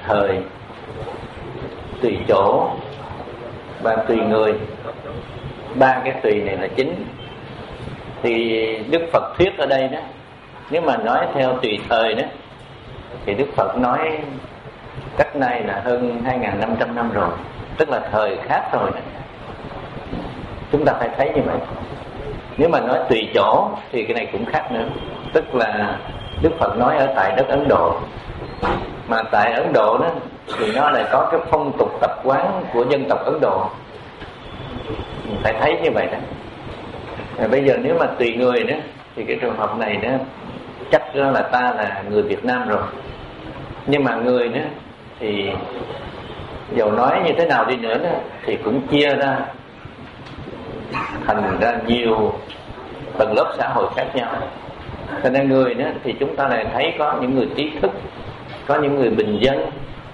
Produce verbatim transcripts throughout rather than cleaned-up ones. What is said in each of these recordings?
thời, tùy chỗ và tùy người. Ba cái tùy này là chính. Thì Đức Phật thuyết ở đây đó, nếu mà nói theo tùy thời đó, thì Đức Phật nói cách nay là hơn hai nghìn năm trăm năm rồi, tức là thời khác rồi đó. Chúng ta phải thấy như vậy. Nếu mà nói tùy chỗ thì cái này cũng khác nữa. Tức là Đức Phật nói ở tại đất Ấn Độ, mà tại Ấn Độ đó thì nó lại có cái phong tục tập quán của dân tộc Ấn Độ. Mình phải thấy như vậy đó. Và bây giờ nếu mà tùy người đó, thì cái trường hợp này đó chắc là ta là người Việt Nam rồi. Nhưng mà người đó thì dầu nói như thế nào đi nữa đó, thì cũng chia ra thành ra nhiều tầng lớp xã hội khác nhau. Thành ra người đó thì chúng ta lại thấy có những người trí thức, có những người bình dân,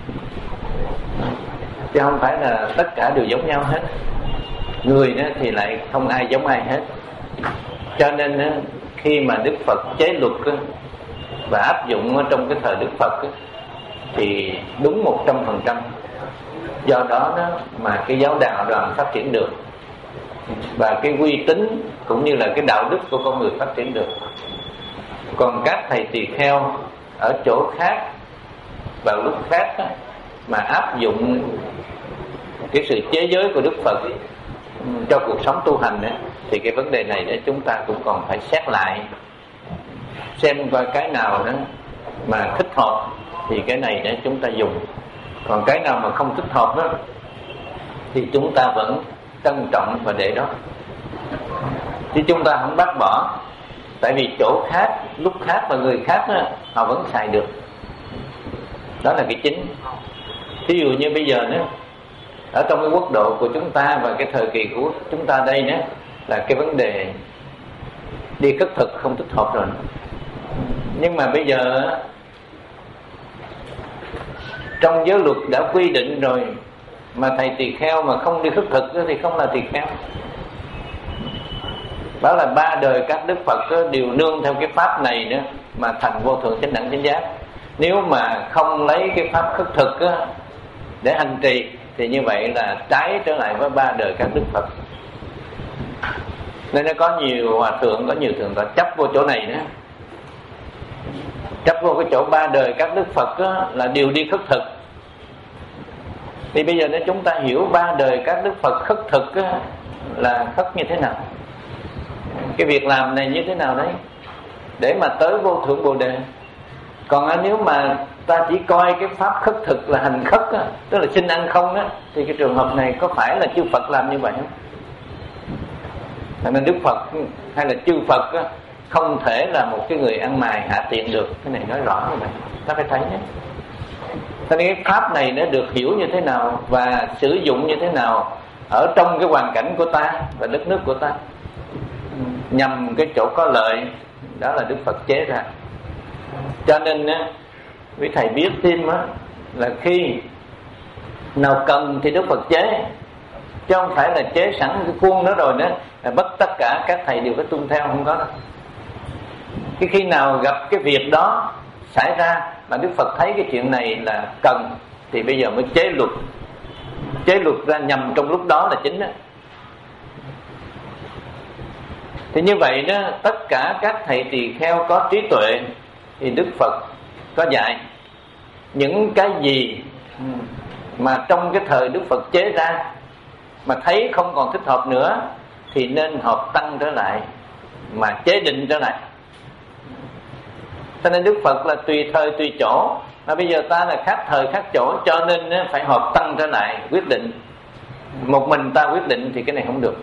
chứ không phải là tất cả đều giống nhau hết. Người đó thì lại không ai giống ai hết. Cho nên đó, khi mà Đức Phật chế luật đó, và áp dụng trong cái thời Đức Phật đó, thì đúng một trăm phần trăm. Do đó, đó mà cái giáo đạo đoàn phát triển được, và cái uy tín cũng như là cái đạo đức của con người phát triển được. Còn các thầy tỳ kheo ở chỗ khác vào lúc khác đó, mà áp dụng cái sự chế giới của Đức Phật cho cuộc sống tu hành đó, thì cái vấn đề này đó chúng ta cũng còn phải xét lại, xem qua cái nào đó mà thích hợp thì cái này đó chúng ta dùng, còn cái nào mà không thích hợp đó thì chúng ta vẫn trân trọng và để đó, chứ chúng ta không bác bỏ. Tại vì chỗ khác, lúc khác và người khác đó, họ vẫn xài được. Đó là cái chính. Thí dụ như bây giờ nữa, ở trong cái quốc độ của chúng ta và cái thời kỳ của chúng ta đây nữa, là cái vấn đề đi khất thực không thích hợp rồi. Nhưng mà bây giờ trong giới luật đã quy định rồi, mà thầy tỳ kheo mà không đi khất thực thì không là tỳ kheo. Đó là ba đời các Đức Phật đều nương theo cái pháp này nữa mà thành vô thượng chánh đẳng chánh giác. Nếu mà không lấy cái pháp khất thực để hành trì thì như vậy là trái trở lại với ba đời các Đức Phật. Nên nó có nhiều hòa thượng, có nhiều thượng tọa chấp vô chỗ này nữa, chấp vô cái chỗ ba đời các Đức Phật đó, là đều đi khất thực. Thì bây giờ nếu chúng ta hiểu ba đời các Đức Phật khất thực đó, là khất như thế nào, cái việc làm này như thế nào đấy, để mà tới vô thượng Bồ Đề. Còn nếu mà ta chỉ coi cái pháp khất thực là hành khất á, tức là xin ăn không á, thì cái trường hợp này có phải là chư Phật làm như vậy không? Nên Đức Phật hay là chư Phật á, không thể là một cái người ăn mày hạ tiện được. Cái này nói rõ như vậy, ta phải thấy nhé. Cho nên cái pháp này nó được hiểu như thế nào và sử dụng như thế nào ở trong cái hoàn cảnh của ta và đất nước của ta, nhằm cái chỗ có lợi, đó là Đức Phật chế ra. Cho nên á, quý thầy biết thêm á, là khi nào cần thì Đức Phật chế, chứ không phải là chế sẵn cái khuôn đó rồi đó là bắt tất cả các thầy đều phải tuân theo, không có đâu. Cái khi nào gặp cái việc đó xảy ra mà Đức Phật thấy cái chuyện này là cần thì bây giờ mới chế luật, chế luật ra nhằm trong lúc đó là chính đó. Thì như vậy đó, tất cả các thầy tỳ kheo có trí tuệ thì Đức Phật có dạy những cái gì mà trong cái thời Đức Phật chế ra mà thấy không còn thích hợp nữa thì nên họp tăng trở lại mà chế định trở lại. Cho nên Đức Phật là tùy thời tùy chỗ, mà bây giờ ta là khác thời khác chỗ, cho nên phải họp tăng trở lại quyết định. Một mình ta quyết định thì cái này không được.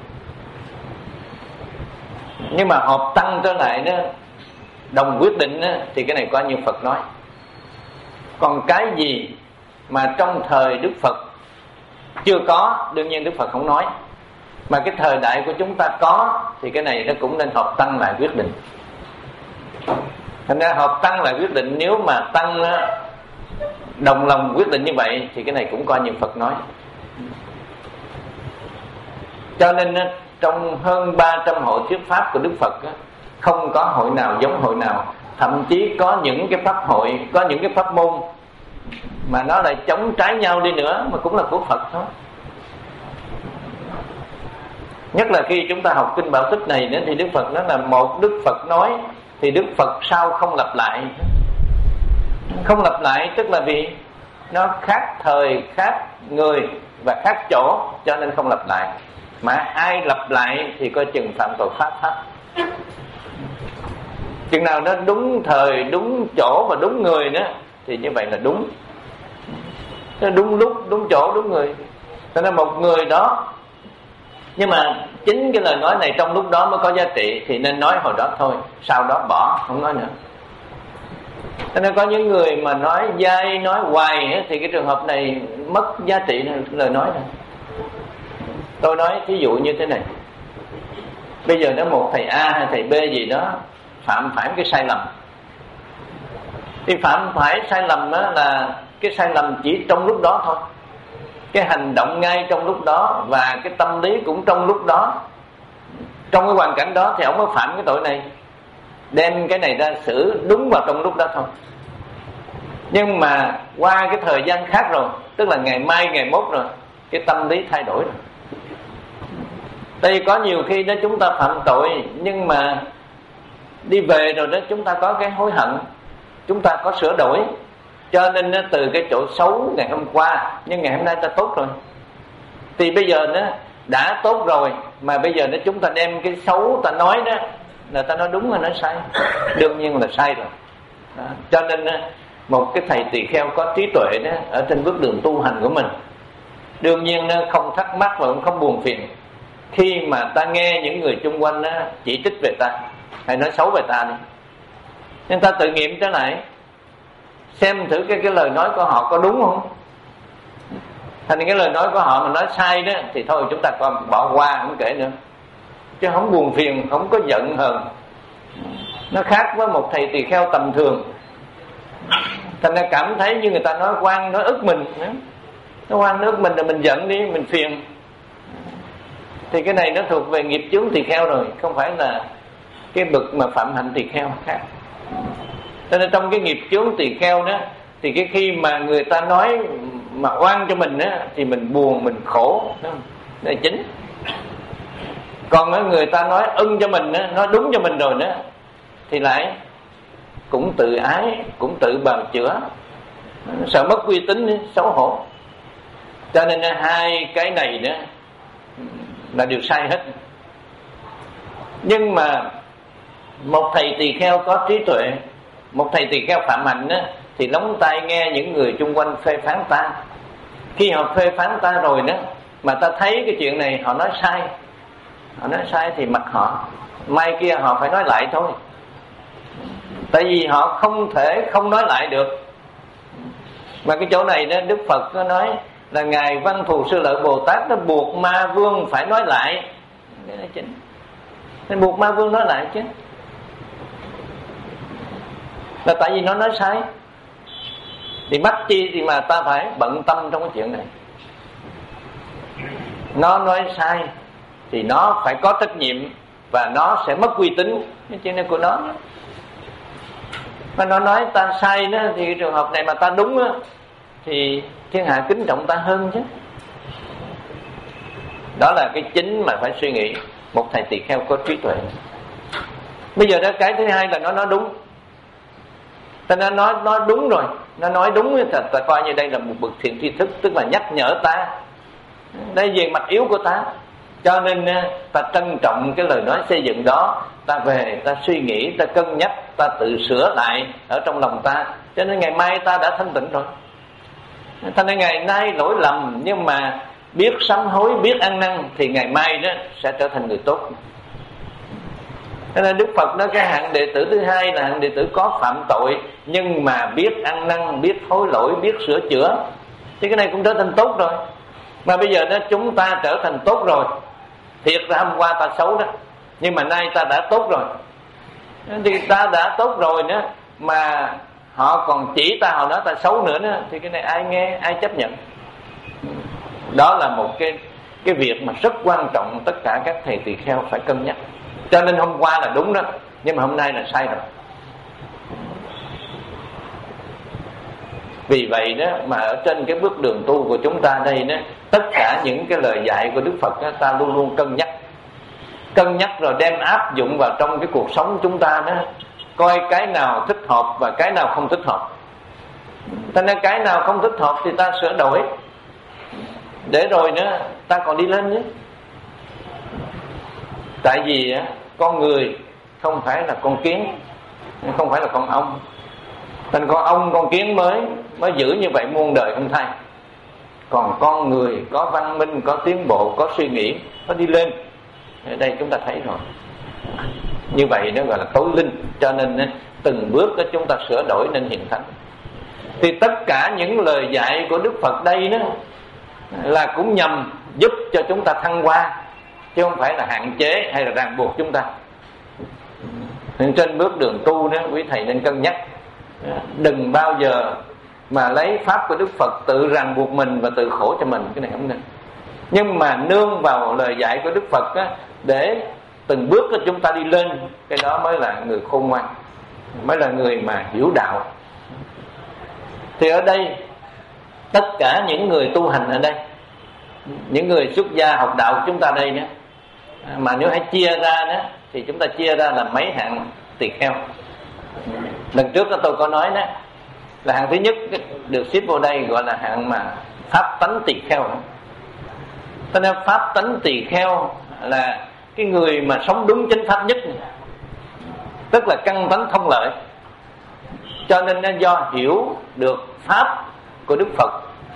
Nhưng mà họp tăng trở lại đó, đồng quyết định đó, thì cái này có như Phật nói. Còn cái gì mà trong thời Đức Phật chưa có, đương nhiên Đức Phật không nói, mà cái thời đại của chúng ta có, thì cái này nó cũng nên họp tăng lại quyết định. Thành ra họp tăng lại quyết định, nếu mà tăng đồng lòng quyết định như vậy thì cái này cũng coi như Phật nói. Cho nên trong hơn ba trăm hội thuyết pháp của Đức Phật, không có hội nào giống hội nào. Thậm chí có những cái pháp hội, có những cái pháp môn mà nó lại chống trái nhau đi nữa mà cũng là của Phật thôi. Nhất là khi chúng ta học kinh Bảo Tích này nữa, thì Đức Phật nói là một Đức Phật nói thì Đức Phật sau không lặp lại. Không lặp lại tức là vì nó khác thời, khác người và khác chỗ, cho nên không lặp lại. Mà ai lặp lại thì coi chừng phạm tội pháp thấp. Chừng nào nó đúng thời, đúng chỗ và đúng người nữa thì như vậy là đúng. Nó đúng lúc, đúng chỗ, đúng người. Cho nên một người đó, nhưng mà chính cái lời nói này trong lúc đó mới có giá trị thì nên nói hồi đó thôi, sau đó bỏ, không nói nữa. Cho nên có những người mà nói dai, nói hoài ấy, thì cái trường hợp này mất giá trị lời nói này. Tôi nói thí dụ như thế này. Bây giờ nếu một thầy A hay thầy B gì đó phạm phải cái sai lầm, thì phạm phải sai lầm đó là cái sai lầm chỉ trong lúc đó thôi, cái hành động ngay trong lúc đó và cái tâm lý cũng trong lúc đó, trong cái hoàn cảnh đó thì ông mới phạm cái tội này, đem cái này ra xử đúng vào trong lúc đó thôi. Nhưng mà qua cái thời gian khác rồi, tức là ngày mai ngày mốt rồi, cái tâm lý thay đổi rồi. Đây có nhiều khi đó chúng ta phạm tội, nhưng mà đi về rồi đó chúng ta có cái hối hận, chúng ta có sửa đổi. Cho nên từ cái chỗ xấu ngày hôm qua, nhưng ngày hôm nay ta tốt rồi, thì bây giờ nó đã tốt rồi, mà bây giờ nó chúng ta đem cái xấu ta nói đó, là ta nói đúng hay nói sai? Đương nhiên là sai rồi đó. Cho nên một cái thầy tỳ kheo có trí tuệ đó, ở trên bước đường tu hành của mình, đương nhiên nó không thắc mắc và cũng không buồn phiền khi mà ta nghe những người chung quanh đó chỉ trích về ta hay nói xấu về ta đi. Nhưng ta tự nghiệm trở lại, xem thử cái, cái lời nói của họ có đúng không. Thành cái lời nói của họ mà nói sai đó thì thôi chúng ta còn bỏ qua, không kể nữa, chứ không buồn phiền, không có giận hờn. Nó khác với một thầy tỳ kheo tầm thường. Thành ra cảm thấy như người ta nói oan, nói ức mình, nó oan nói ức mình là mình giận đi, mình phiền. Thì cái này nó thuộc về nghiệp chướng tỳ kheo rồi, không phải là cái bậc mà phạm hạnh tỳ kheo khác. Cho nên trong cái nghiệp chướng tỳ kheo đó, thì cái khi mà người ta nói mà oan cho mình á, thì mình buồn, mình khổ, đó là chính. Còn người ta nói ưng cho mình á, nói đúng cho mình rồi đó, thì lại cũng tự ái, cũng tự bào chữa, sợ mất uy tín, xấu hổ. Cho nên hai cái này đó là điều sai hết. Nhưng mà một thầy tỳ kheo có trí tuệ, một thầy tỳ kheo phạm hạnh á, thì lắng tai nghe những người chung quanh phê phán ta. Khi họ phê phán ta rồi đó, mà ta thấy cái chuyện này họ nói sai, họ nói sai thì mặc họ, mai kia họ phải nói lại thôi. Tại vì họ không thể không nói lại được. Mà cái chỗ này đó, Đức Phật có nói là Ngài Văn Thù Sư Lợi Bồ Tát nó buộc Ma Vương phải nói lại. Cái đó chính. Nên buộc Ma Vương nói lại chứ, là tại vì nó nói sai. Thì mắc chi thì mà ta phải bận tâm trong cái chuyện này. Nó nói sai thì nó phải có trách nhiệm, và nó sẽ mất uy tín, cái chuyện này của nó. Mà nó nói ta sai đó, thì trường hợp này mà ta đúng đó, thì thiên hạ kính trọng ta hơn chứ. Đó là cái chính mà phải suy nghĩ một thầy tỳ kheo có trí tuệ. Bây giờ đó cái thứ hai là nó nói đúng. Ta nó nói, nói đúng rồi, nó nói đúng thì ta coi như đây là một bậc thiện tri thức, tức là nhắc nhở ta, đây về mặt yếu của ta. Cho nên ta trân trọng cái lời nói xây dựng đó, ta về ta suy nghĩ, ta cân nhắc, ta tự sửa lại ở trong lòng ta. Cho nên ngày mai ta đã thanh tịnh rồi. Thành nên ngày nay lỗi lầm, nhưng mà biết sám hối, biết ăn năn, thì ngày mai đó sẽ trở thành người tốt. Cho nên Đức Phật nói cái hạng đệ tử thứ hai là hạng đệ tử có phạm tội, nhưng mà biết ăn năn, biết hối lỗi, biết sửa chữa, thì cái này cũng trở thành tốt rồi. Mà bây giờ đó chúng ta trở thành tốt rồi. Thiệt ra hôm qua ta xấu đó, nhưng mà nay ta đã tốt rồi. Thì ta đã tốt rồi nữa, mà họ còn chỉ ta, họ nói ta xấu nữa nữa, thì cái này ai nghe, ai chấp nhận. Đó là một cái cái việc mà rất quan trọng, tất cả các thầy tỳ kheo phải cân nhắc. Cho nên hôm qua là đúng đó, nhưng mà hôm nay là sai rồi. Vì vậy đó mà ở trên cái bước đường tu của chúng ta đây đó, tất cả những cái lời dạy của Đức Phật đó, ta luôn luôn cân nhắc cân nhắc rồi đem áp dụng vào trong cái cuộc sống chúng ta đó, coi cái nào thích hợp và cái nào không thích hợp. Cho nên cái nào không thích hợp thì ta sửa đổi, để rồi nữa ta còn đi lên nữa. Tại vì con người không phải là con kiến, không phải là con ong. Thành con ong con kiến mới mới giữ như vậy muôn đời không thay. Còn con người có văn minh, có tiến bộ, có suy nghĩ, có đi lên. Ở đây chúng ta thấy rồi. Như vậy nó gọi là tối linh. Cho nên từng bước đó chúng ta sửa đổi nên hiền thánh. Thì tất cả những lời dạy của Đức Phật đây đó là cũng nhằm giúp cho chúng ta thăng hoa, chứ không phải là hạn chế hay là ràng buộc chúng ta. Nên trên bước đường tu đó, quý thầy nên cân nhắc, đừng bao giờ mà lấy pháp của Đức Phật tự ràng buộc mình và tự khổ cho mình. Cái này không nên. Nhưng mà nương vào lời dạy của Đức Phật á, để từng bước đó chúng ta đi lên. Cái đó mới là người khôn ngoan, mới là người mà hiểu đạo. Thì ở đây tất cả những người tu hành ở đây, những người xuất gia học đạo của chúng ta đây đó, mà nếu hãy chia ra đó thì chúng ta chia ra là mấy hạng tỳ kheo. Lần trước đó tôi có nói đó là hạng thứ nhất được xếp vào đây gọi là hạng mà pháp tánh tỳ kheo. Cho nên pháp tánh tỳ kheo là cái người mà sống đúng chánh pháp nhất, tức là căn tánh thông lợi. Cho nên nó do hiểu được pháp của Đức Phật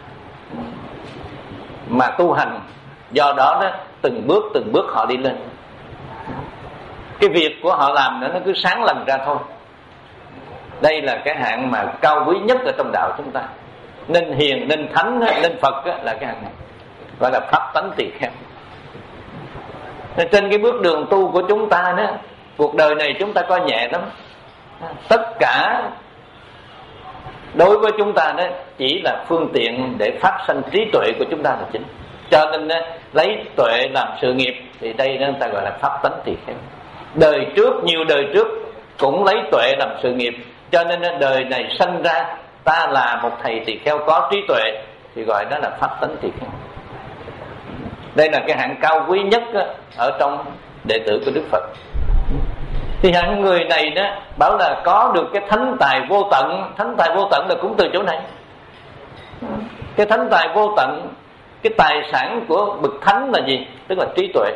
mà tu hành, do đó đó từng bước từng bước họ đi lên. Cái việc của họ làm nữa nó cứ sáng lần ra thôi. Đây là cái hạng mà cao quý nhất ở trong đạo chúng ta. Nên hiền, nên thánh, nên Phật là cái hạng này, gọi là pháp tánh tỳ kheo. Trên cái bước đường tu của chúng ta đó, cuộc đời này chúng ta coi nhẹ lắm. Tất cả đối với chúng ta đó chỉ là phương tiện để phát sanh trí tuệ của chúng ta là chính. Cho nên đó, lấy tuệ làm sự nghiệp thì đây đó người ta gọi là pháp tánh tỳ kheo. Đời trước, nhiều đời trước cũng lấy tuệ làm sự nghiệp, cho nên đời này sanh ra ta là một thầy tỳ kheo có trí tuệ thì gọi đó là pháp tánh tỳ kheo. Đây là cái hạng cao quý nhất ở trong đệ tử của Đức Phật. Thì hạng người này đó bảo là có được cái thánh tài vô tận. Thánh tài vô tận là cũng từ chỗ này. Cái thánh tài vô tận, cái tài sản của bậc thánh là gì? Tức là trí tuệ.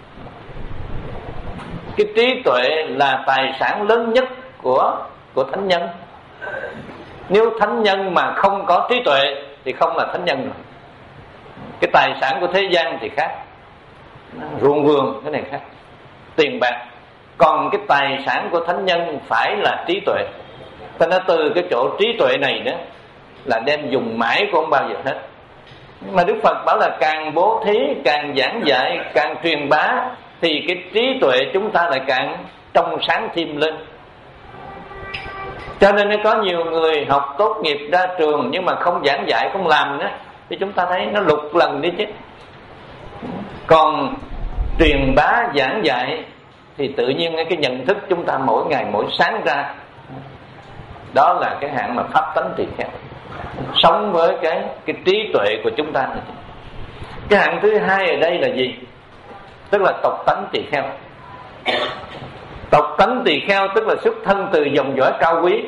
Cái trí tuệ là tài sản lớn nhất của của thánh nhân. Nếu thánh nhân mà không có trí tuệ thì không là thánh nhân rồi. Cái tài sản của thế gian thì khác, ruộng vườn cái này khác, tiền bạc. Còn cái tài sản của thánh nhân phải là trí tuệ. Cho nên từ cái chỗ trí tuệ này đó là đem dùng mãi cũng không bao giờ hết. Mà Đức Phật bảo là càng bố thí, càng giảng dạy, càng truyền bá thì cái trí tuệ chúng ta lại càng trong sáng thêm lên. Cho nên nó có nhiều người học tốt nghiệp ra trường nhưng mà không giảng dạy, không làm nữa, thì chúng ta thấy nó lục lần đi chứ. Còn truyền bá giảng dạy thì tự nhiên cái nhận thức chúng ta mỗi ngày mỗi sáng ra, đó là cái hạng mà pháp tánh tỳ kheo, sống với cái cái trí tuệ của chúng ta. Cái hạng thứ hai ở đây là gì? Tức là tộc tánh tỳ kheo. Tộc tánh tỳ kheo tức là xuất thân từ dòng dõi cao quý.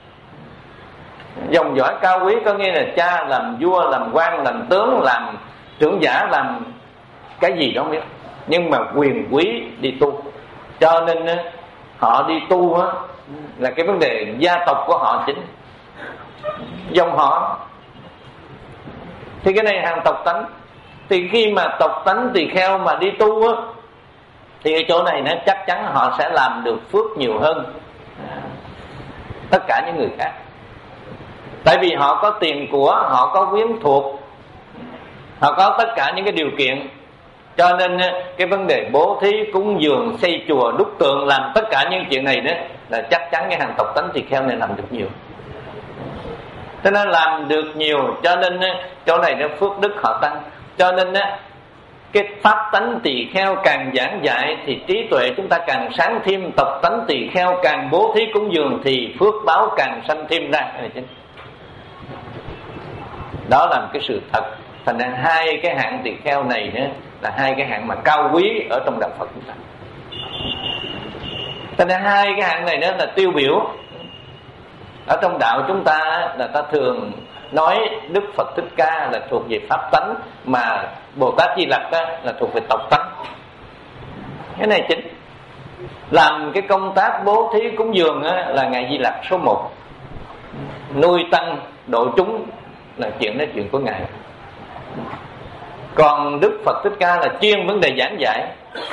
Dòng dõi cao quý có nghĩa là cha làm vua, làm quan, làm tướng, làm trưởng giả, làm cái gì đó không biết, nhưng mà quyền quý đi tu. Cho nên họ đi tu á, là cái vấn đề gia tộc của họ chính, dòng họ. Thì cái này hàng tộc tánh. Thì khi mà tộc tánh tỳ kheo mà đi tu á, thì cái chỗ này nó chắc chắn họ sẽ làm được phước nhiều hơn tất cả những người khác. Tại vì họ có tiền của, họ có quyến thuộc, họ có tất cả những cái điều kiện. Cho nên cái vấn đề bố thí, cúng dường, xây chùa, đúc tượng, làm tất cả những chuyện này đó là chắc chắn cái hàng tộc tánh tỳ kheo này làm được nhiều. Cho nên làm được nhiều, cho nên chỗ này nó phước đức họ tăng. Cho nên cái pháp tánh tỳ kheo càng giảng dạy thì trí tuệ chúng ta càng sáng thêm. Tộc tánh tỳ kheo càng bố thí cúng dường thì phước báo càng sanh thêm ra. Đó là một cái sự thật. Thành ra hai cái hạng tỳ kheo này nữa là hai cái hạng mà cao quý ở trong đạo Phật chúng ta. Thành ra hai cái hạng này nữa là tiêu biểu. Ở trong đạo chúng ta là ta thường nói Đức Phật Thích Ca là thuộc về pháp tánh, mà Bồ Tát Di Lặc là thuộc về tộc tánh. Cái này chính. Làm cái công tác bố thí cúng dường là Ngài Di Lặc số một. Nuôi tăng độ chúng là chuyện nói chuyện của Ngài. Còn Đức Phật Thích Ca là chuyên vấn đề giảng dạy,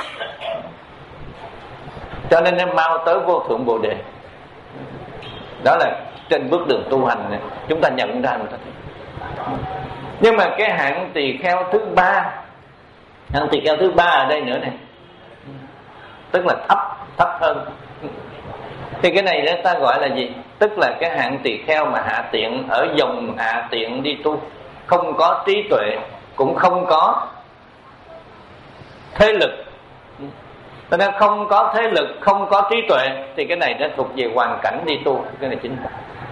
cho nên em mau tới vô thượng Bồ Đề. Đó là trên bước đường tu hành này, chúng ta nhận ra người ta thấy. Nhưng mà cái hạng tỳ kheo thứ ba, hạng tỳ kheo thứ ba ở đây nữa này, tức là thấp thấp hơn. Thì cái này ta gọi là gì? Tức là cái hạng tỳ kheo mà hạ tiện, ở dòng hạ tiện đi tu, không có trí tuệ, cũng không có thế lực. Cho nên không có thế lực, không có trí tuệ, thì cái này nó thuộc về hoàn cảnh đi tu. Cái này chính.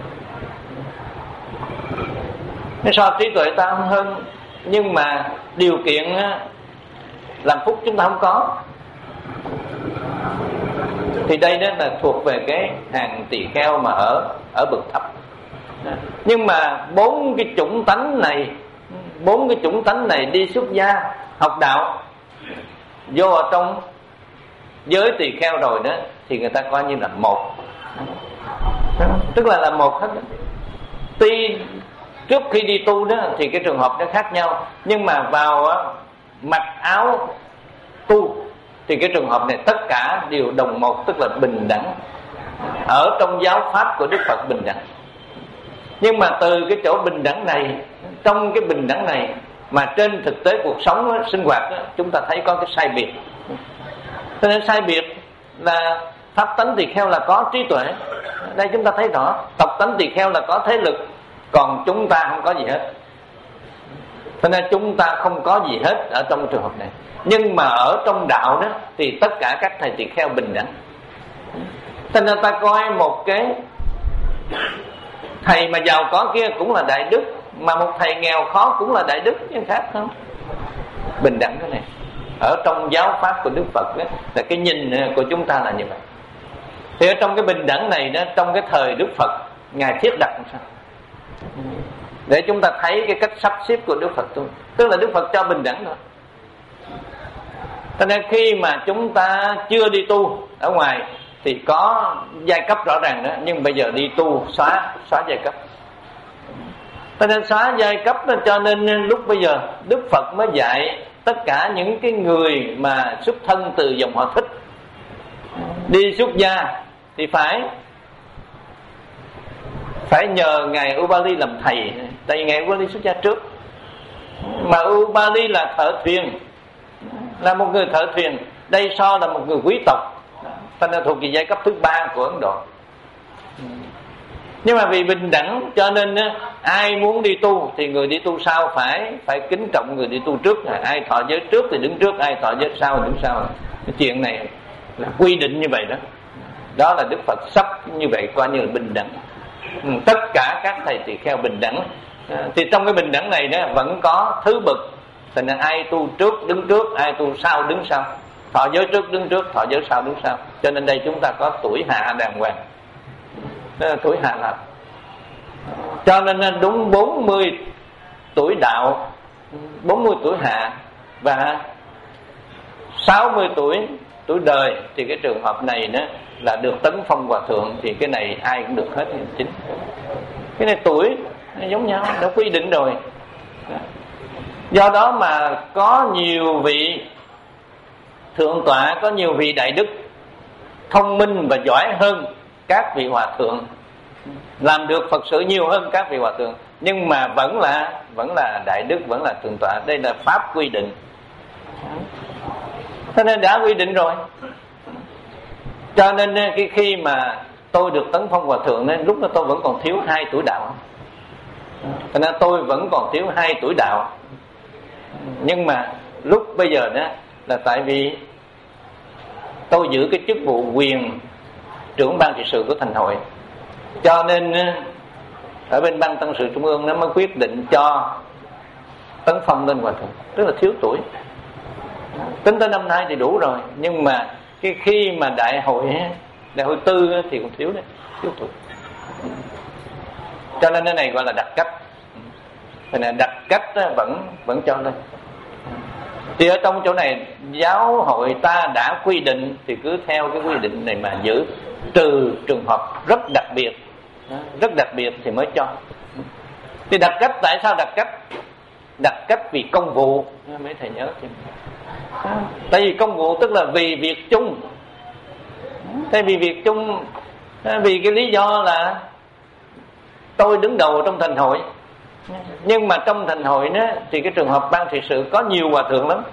Nếu so trí tuệ ta không hơn, nhưng mà điều kiện làm phúc chúng ta không có, thì đây đó là thuộc về cái hàng tỳ kheo mà ở ở bậc thấp. Nhưng mà bốn cái chủng tánh này, bốn cái chủng tánh này đi xuất gia học đạo, vô ở trong giới tỳ kheo rồi đó, thì người ta coi như là một, tức là là một hết đó. Tuy trước khi đi tu đó thì cái trường hợp nó khác nhau, nhưng mà vào mặc áo tu thì cái trường hợp này tất cả đều đồng một, tức là bình đẳng. Ở trong giáo pháp của Đức Phật bình đẳng. Nhưng mà từ cái chỗ bình đẳng này, trong cái bình đẳng này mà trên thực tế cuộc sống đó, sinh hoạt đó, chúng ta thấy có cái sai biệt. Cho nên sai biệt là pháp tánh tỳ kheo là có trí tuệ, đây chúng ta thấy rõ. Tộc tánh tỳ kheo là có thế lực, còn chúng ta không có gì hết. Cho nên chúng ta không có gì hết ở trong trường hợp này. Nhưng mà ở trong đạo đó thì tất cả các thầy tỳ kheo bình đẳng. Cho nên ta coi một cái thầy mà giàu có kia cũng là đại đức, mà một thầy nghèo khó cũng là đại đức, chứ khác không? Bình đẳng cái này. Ở trong giáo pháp của Đức Phật đó, là cái nhìn của chúng ta là như vậy. Thì ở trong cái bình đẳng này đó, trong cái thời Đức Phật Ngài thiết đặt làm sao? Để chúng ta thấy cái cách sắp xếp của Đức Phật tu. Tức là Đức Phật cho bình đẳng thôi. Cho nên khi mà chúng ta chưa đi tu ở ngoài thì có giai cấp rõ ràng đó, nhưng bây giờ đi tu xóa xóa giai cấp. Cho nên xóa giai cấp đó, cho nên lúc bây giờ Đức Phật mới dạy tất cả những cái người mà xuất thân từ dòng họ Thích đi xuất gia thì phải phải nhờ ngài Ubali làm thầy. Tại vì ngài Ubali xuất gia trước, mà Ubali là thợ thuyền, là một người thợ thuyền. Đây so là một người quý tộc, cho nên thuộc về giai cấp thứ ba của Ấn Độ. Nhưng mà vì bình đẳng cho nên ai muốn đi tu thì người đi tu sau phải phải kính trọng người đi tu trước. Ai thọ giới trước thì đứng trước, ai thọ giới sau thì đứng sau. Cái chuyện này là quy định như vậy đó. Đó là Đức Phật sắp như vậy, coi như là bình đẳng. Tất cả các thầy tỳ kheo bình đẳng. Thì trong cái bình đẳng này đó vẫn có thứ bậc. Thành ra ai tu trước đứng trước, ai tu sau đứng sau. Thọ giới trước đứng trước, thọ giới sau đứng sau. Cho nên đây chúng ta có tuổi hạ đàng hoàng. Đó là tuổi hạ lạc. Cho nên đúng bốn mươi tuổi đạo, bốn mươi tuổi hạ và sáu mươi tuổi tuổi đời, thì cái trường hợp này đó là được tấn phong hòa thượng. Thì cái này ai cũng được hết chính. Cái này tuổi giống nhau, đã quy định rồi. Do đó mà có nhiều vị thượng tọa, có nhiều vị đại đức thông minh và giỏi hơn các vị hòa thượng, làm được Phật sự nhiều hơn các vị hòa thượng, nhưng mà vẫn là vẫn là đại đức, vẫn là thượng tọa. Đây là pháp quy định. Cho nên đã quy định rồi. Cho nên cái khi mà tôi được tấn phong hòa thượng nên lúc đó tôi vẫn còn thiếu hai tuổi đạo. Cho nên tôi vẫn còn thiếu hai tuổi đạo. Nhưng mà lúc bây giờ đó là tại vì tôi giữ cái chức vụ quyền trưởng ban trị sự của thành hội, cho nên ở bên ban tăng sự trung ương nó mới quyết định cho tấn phong lên hòa thượng, tức là thiếu tuổi. Tính tới năm nay thì đủ rồi, nhưng mà cái khi mà đại hội đại hội tư thì còn thiếu đấy, thiếu tuổi. Cho nên cái này gọi là đặc cách. Cái này đặc cách vẫn vẫn cho lên. Thì ở trong chỗ này giáo hội ta đã quy định thì cứ theo cái quy định này mà giữ, trừ trường hợp rất đặc biệt, rất đặc biệt thì mới cho. Thì đặc cách, tại sao đặc cách? Đặc cách vì công vụ, mấy thầy nhớ thì tại vì công vụ tức là vì việc chung. Tại vì việc chung, vì cái lý do là tôi đứng đầu trong thành hội, nhưng mà trong thành hội đó, thì cái trường hợp ban trị sự có nhiều hòa thượng lắm.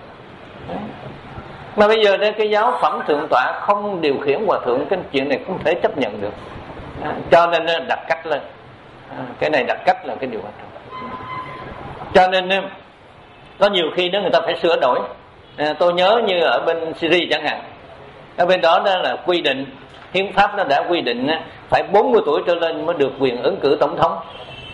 Mà bây giờ đây cái giáo phẩm thượng tọa không điều khiển hòa thượng, cái chuyện này không thể chấp nhận được. Cho nên đặt cách lên. Cái này đặt cách là cái điều quan trọng. Cho nên có nhiều khi đó người ta phải sửa đổi. Tôi nhớ như ở bên Syria chẳng hạn, ở bên đó đó là quy định, hiến pháp nó đã quy định phải bốn mươi tuổi trở lên mới được quyền ứng cử tổng thống.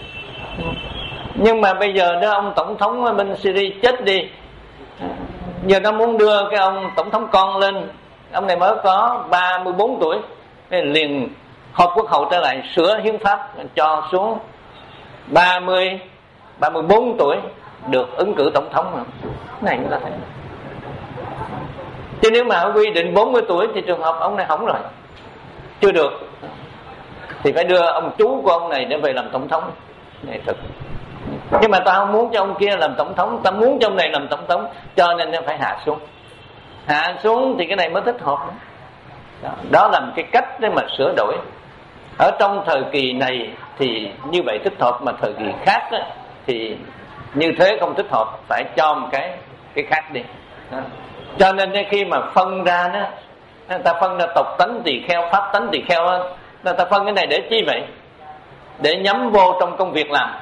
Nhưng mà bây giờ đó ông tổng thống ở bên Syria chết đi, giờ nó muốn đưa cái ông tổng thống con lên, ông này mới có ba mươi bốn tuổi, liền họp quốc hội trở lại sửa hiến pháp cho xuống ba mươi, ba mươi bốn tuổi được ứng cử tổng thống. Này chúng ta thấy, chứ nếu mà quy định bốn mươi tuổi thì trường hợp ông này hỏng rồi, chưa được, thì phải đưa ông chú của ông này để về làm tổng thống. Này thật. Nhưng mà ta không muốn cho ông kia làm tổng thống, ta muốn cho ông này làm tổng thống, cho nên nó phải hạ xuống. Hạ xuống thì cái này mới thích hợp. Đó, đó là một cái cách để mà sửa đổi. Ở trong thời kỳ này thì như vậy thích hợp, mà thời kỳ khác đó, thì như thế không thích hợp, phải cho một cái cái khác đi. Đó. Cho nên khi mà phân ra đó, người ta phân ra tộc tánh tỳ kheo, pháp tánh tỳ kheo, người ta phân cái này để chi vậy? Để nhắm vô trong công việc làm.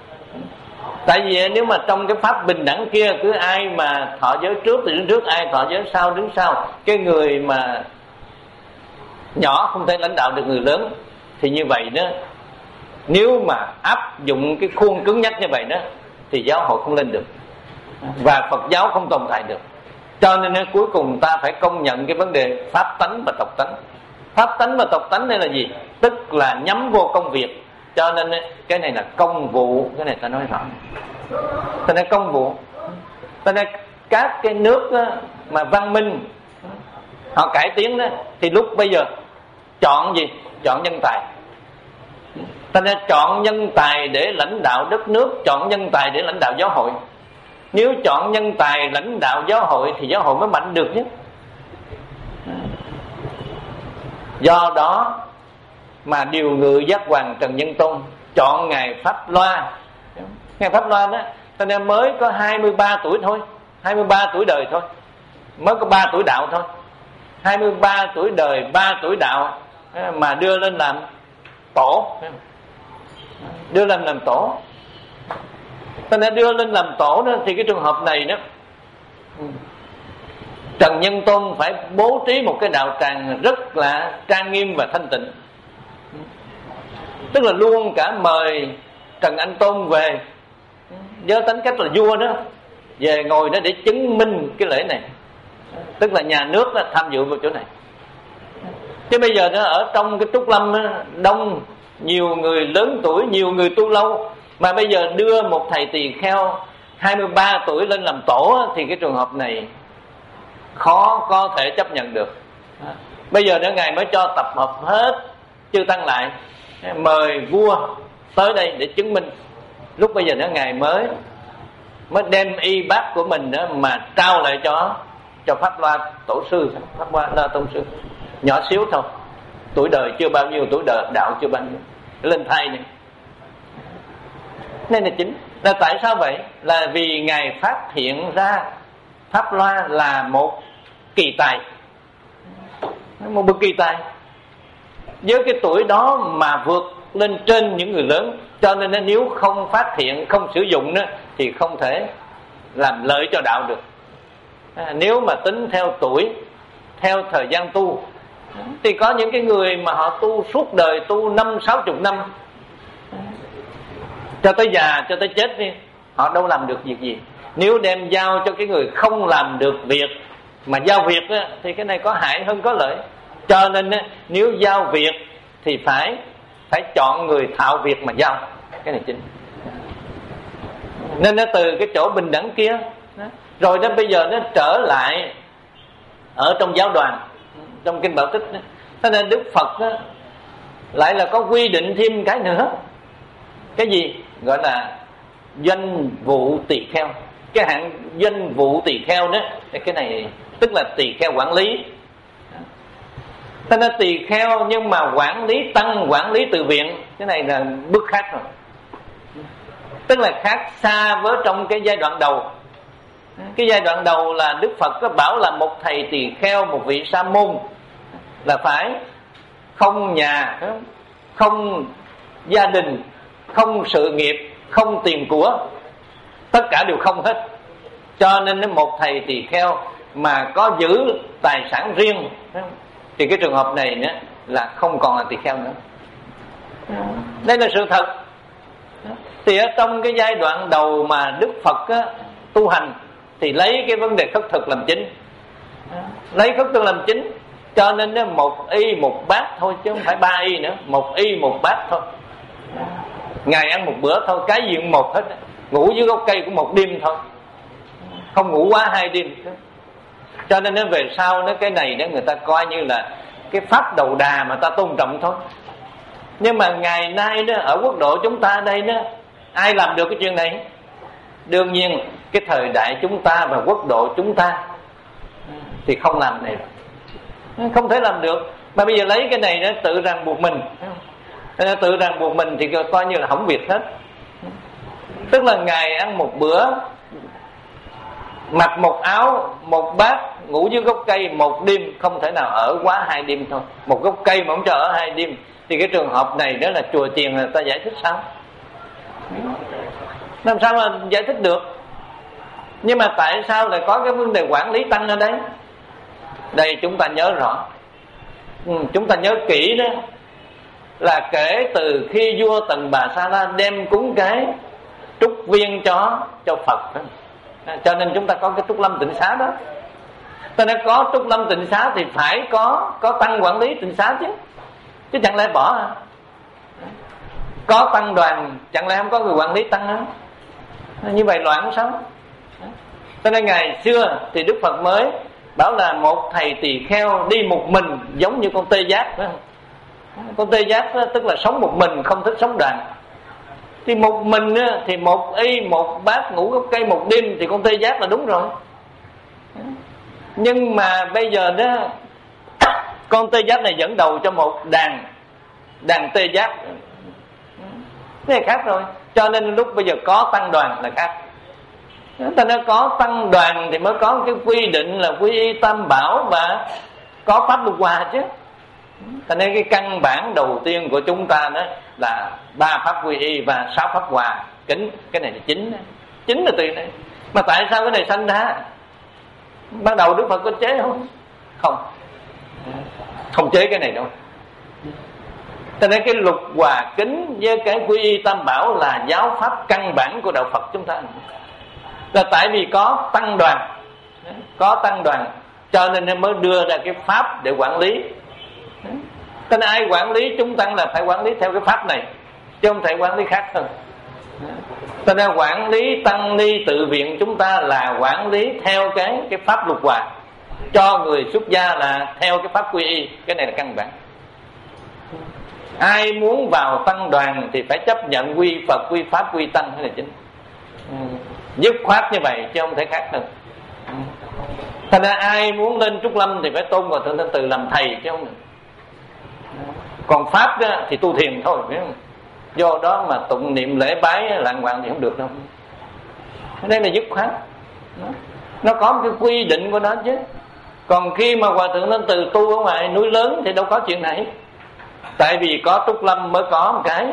Tại vì nếu mà trong cái pháp bình đẳng kia, cứ ai mà thọ giới trước thì đứng trước, ai thọ giới sau đứng sau, cái người mà nhỏ không thể lãnh đạo được người lớn, thì như vậy đó, nếu mà áp dụng cái khuôn cứng nhắc như vậy đó, thì giáo hội không lên được, và Phật giáo không tồn tại được. Cho nên cuối cùng ta phải công nhận cái vấn đề pháp tánh và tộc tánh. Pháp tánh và tộc tánh đây là gì? Tức là nhắm vô công việc. Cho nên cái này là công vụ, cái này ta nói rõ. Cho nên công vụ. Cho nên các cái nước mà văn minh họ cải tiến đó, thì lúc bây giờ chọn gì? Chọn nhân tài. Cho nên chọn nhân tài để lãnh đạo đất nước, chọn nhân tài để lãnh đạo giáo hội. Nếu chọn nhân tài lãnh đạo giáo hội thì giáo hội mới mạnh được chứ. Do đó mà điều ngự giác hoàng Trần Nhân Tôn chọn ngài Pháp Loa. Ngài Pháp Loa đó, cho nên mới có hai mươi ba tuổi thôi, hai mươi ba tuổi đời thôi, mới có ba tuổi đạo thôi. hai mươi ba tuổi đời, ba tuổi đạo mà đưa lên làm tổ, đưa lên làm tổ. Cho nên đưa lên làm tổ đó, thì cái trường hợp này đó, Trần Nhân Tôn phải bố trí một cái đạo tràng rất là trang nghiêm và thanh tịnh. Tức là luôn cả mời Trần Anh Tôn về với tính cách là vua đó, về ngồi đó để chứng minh cái lễ này. Tức là nhà nước đó tham dự vào chỗ này. Chứ bây giờ đó, ở trong cái Trúc Lâm đó, đông, nhiều người lớn tuổi, nhiều người tu lâu, mà bây giờ đưa một thầy tỳ kheo hai mươi ba tuổi lên làm tổ, thì cái trường hợp này khó có thể chấp nhận được. Bây giờ đó ngài mới cho tập hợp hết chư tăng lại, mời vua tới đây để chứng minh. Lúc bây giờ đó ngài mới mới đem y bát của mình đó mà trao lại cho cho Pháp Loa tổ sư, Pháp Loa La Tôn sư, nhỏ xíu thôi, tuổi đời chưa bao nhiêu, tuổi đời đạo chưa bao nhiêu, lên thay này. Nên là chính là tại sao vậy? Là vì ngài phát hiện ra Pháp Loa là một kỳ tài, một bậc kỳ tài, với cái tuổi đó mà vượt lên trên những người lớn. Cho nên nếu không phát hiện, không sử dụng đó, thì không thể làm lợi cho đạo được. À, nếu mà tính theo tuổi, theo thời gian tu, thì có những cái người mà họ tu suốt đời, tu năm sáu chục năm, cho tới già, cho tới chết đi, họ đâu làm được việc gì. Nếu đem giao cho cái người không làm được việc mà giao việc á, thì cái này có hại hơn có lợi. Cho nên á, nếu giao việc thì phải phải chọn người thạo việc mà giao, cái này chính. Nên nó từ cái chỗ bình đẳng kia rồi đó, bây giờ nó trở lại ở trong giáo đoàn, trong kinh Bảo Tích đó. Thế nên Đức Phật đó, lại là có quy định thêm cái nữa. Cái gì? Gọi là doanh vụ tỳ kheo. Cái hạng doanh vụ tỳ kheo đó, cái này tức là tỳ kheo quản lý. Thế nên tỳ kheo nhưng mà quản lý tăng, quản lý từ viện, cái này là bước khác rồi. Tức là khác xa với trong cái giai đoạn đầu. Cái giai đoạn đầu là Đức Phật có bảo là một thầy tỳ kheo, một vị sa môn là phải không nhà, không gia đình, không sự nghiệp, không tiền của, tất cả đều không hết. Cho nên một thầy tỳ kheo mà có giữ tài sản riêng thì cái trường hợp này nữa là không còn là tỳ kheo nữa. Đây là sự thật. Thì ở trong cái giai đoạn đầu mà Đức Phật á, tu hành thì lấy cái vấn đề khất thực làm chính, lấy khất thực làm chính. Cho nên nó một y một bát thôi, chứ không phải ba y nữa. Một y một bát thôi, ngày ăn một bữa thôi, cái gì cũng một hết. Ngủ dưới gốc cây cũng một đêm thôi, không ngủ quá hai đêm. Cho nên nó về sau nó cái này đó người ta coi như là cái pháp đầu đà mà ta tôn trọng thôi. Nhưng mà ngày nay đó ở quốc độ chúng ta đây đó, ai làm được cái chuyện này? Đương nhiên cái thời đại chúng ta và quốc độ chúng ta thì không làm này, không thể làm được. Mà bây giờ lấy cái này nó tự ràng buộc mình, tự ràng buộc mình thì coi như là hỏng việc hết. Tức là ngày ăn một bữa, mặc một áo, một bát, ngủ dưới gốc cây một đêm, không thể nào ở quá hai đêm thôi. Một gốc cây mà không cho ở hai đêm thì cái trường hợp này đó là chùa chiền, người ta giải thích sao? Làm sao mà giải thích được? Nhưng mà tại sao lại có cái vấn đề quản lý tăng ở đây? Đây chúng ta nhớ rõ, ừ, chúng ta nhớ kỹ đó, là kể từ khi vua Tần Bà Sa La đem cúng cái trúc viên cho cho Phật đó. Cho nên chúng ta có cái Trúc Lâm Tịnh Xá đó. Cho nên có Trúc Lâm Tịnh Xá thì phải có có tăng quản lý tịnh xá chứ, chứ chẳng lẽ bỏ à? Có tăng đoàn chẳng lẽ không có người quản lý tăng á? Như vậy loạn sao? Cho nên ngày xưa thì Đức Phật mới bảo là một thầy tỳ kheo đi một mình giống như con tê giác đó. Con tê giác đó, tức là sống một mình, không thích sống đoàn. Thì một mình á, thì một y một bát, ngủ gốc cây một đêm thì con tê giác là đúng rồi. Nhưng mà bây giờ đó, con tê giác này dẫn đầu cho một đàn đàn tê giác, cái này khác rồi. Cho nên lúc bây giờ có tăng đoàn là khác. Ta nói có tăng đoàn thì mới có cái quy định là quy y tam bảo và có pháp luật hòa chứ. Cho nên cái căn bản đầu tiên của chúng ta đó là ba pháp quy y và sáu pháp hòa kính. Cái này là chính, chính là tùy này. Mà tại sao cái này sanh ra? Ban đầu Đức Phật có chế không? Không, không chế cái này đâu. Cho nên cái lục hòa kính với cái quy y tam bảo là giáo pháp căn bản của đạo Phật chúng ta. Là tại vì có tăng đoàn, có tăng đoàn cho nên nó mới đưa ra cái pháp để quản lý. Cho nên ai quản lý chúng tăng là phải quản lý theo cái pháp này, chứ không thể quản lý khác hơn. Cho nên quản lý tăng ni tự viện chúng ta là quản lý theo cái cái pháp luật hòa, cho người xuất gia là theo cái pháp quy y. Cái này là căn bản. Ai muốn vào tăng đoàn thì phải chấp nhận quy Phật, quy pháp, quy tăng, thế là chính. Dứt khoát như vậy chứ không thể khác hơn. Thành ra ai muốn lên Trúc Lâm thì phải tôn vào Thượng Thanh Từ làm thầy chứ không được. Còn pháp đó, thì tu thiền thôi, biết không? Do đó mà tụng niệm lễ bái lạng hoàng thì không được đâu. Đây là dứt khoát. Nó có một cái quy định của nó chứ. Còn khi mà Hòa Thượng Thanh Từ tu ở ngoài núi lớn thì đâu có chuyện này. Tại vì có Trúc Lâm mới có một cái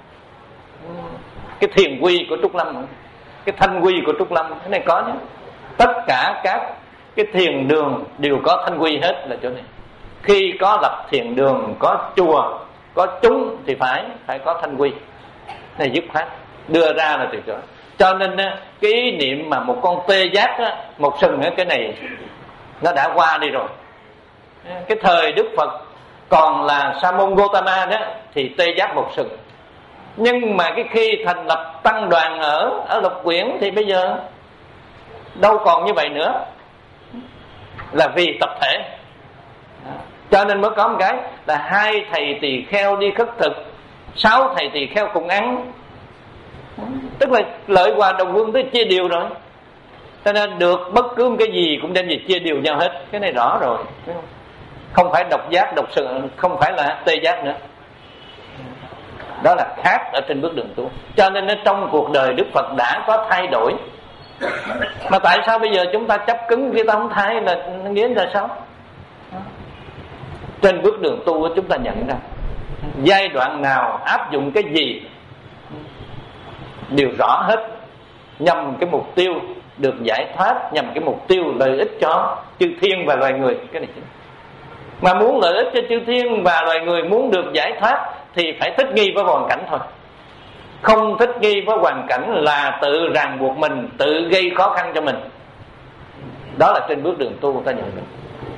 cái thiền quy của Trúc Lâm, cái thanh quy của Trúc Lâm. Cái này có nhé. Tất cả các cái thiền đường đều có thanh quy hết là chỗ này. Khi có lập thiền đường, có chùa, có chúng thì phải phải có thanh quy. Này dứt khoát. đưa ra là từ chỗ. Cho nên cái ý niệm mà một con tê giác á, một sừng á, cái này nó đã qua đi rồi. Cái thời Đức Phật còn là Sa môn Gotama đó thì tê giác một sừng. Nhưng mà cái khi thành lập tăng đoàn ở ở Lục Quyển thì bây giờ đâu còn như vậy nữa, là vì tập thể. Cho nên mới có một cái là hai thầy tỳ kheo đi khất thực, sáu thầy tỳ kheo cùng ăn. Tức là lợi hòa đồng vương tới chia đều rồi. Cho nên được bất cứ một cái gì cũng đem về chia đều nhau hết. Cái này rõ rồi. Không phải độc giác, độc sự, không phải là tê giác nữa. Đó là khác ở trên bước đường tu. Cho nên trong cuộc đời Đức Phật đã có thay đổi. Mà tại sao bây giờ chúng ta chấp cứng khi ta không thay là nghĩa là sao? Trên bước đường tu chúng ta nhận ra giai đoạn nào áp dụng cái gì đều rõ hết, nhằm cái mục tiêu được giải thoát, nhằm cái mục tiêu lợi ích cho chư thiên và loài người. Cái này mà muốn lợi ích cho chư thiên và loài người, muốn được giải thoát thì phải thích nghi với hoàn cảnh thôi. Không thích nghi với hoàn cảnh là tự ràng buộc mình, tự gây khó khăn cho mình. Đó là trên bước đường tu người ta nhận được.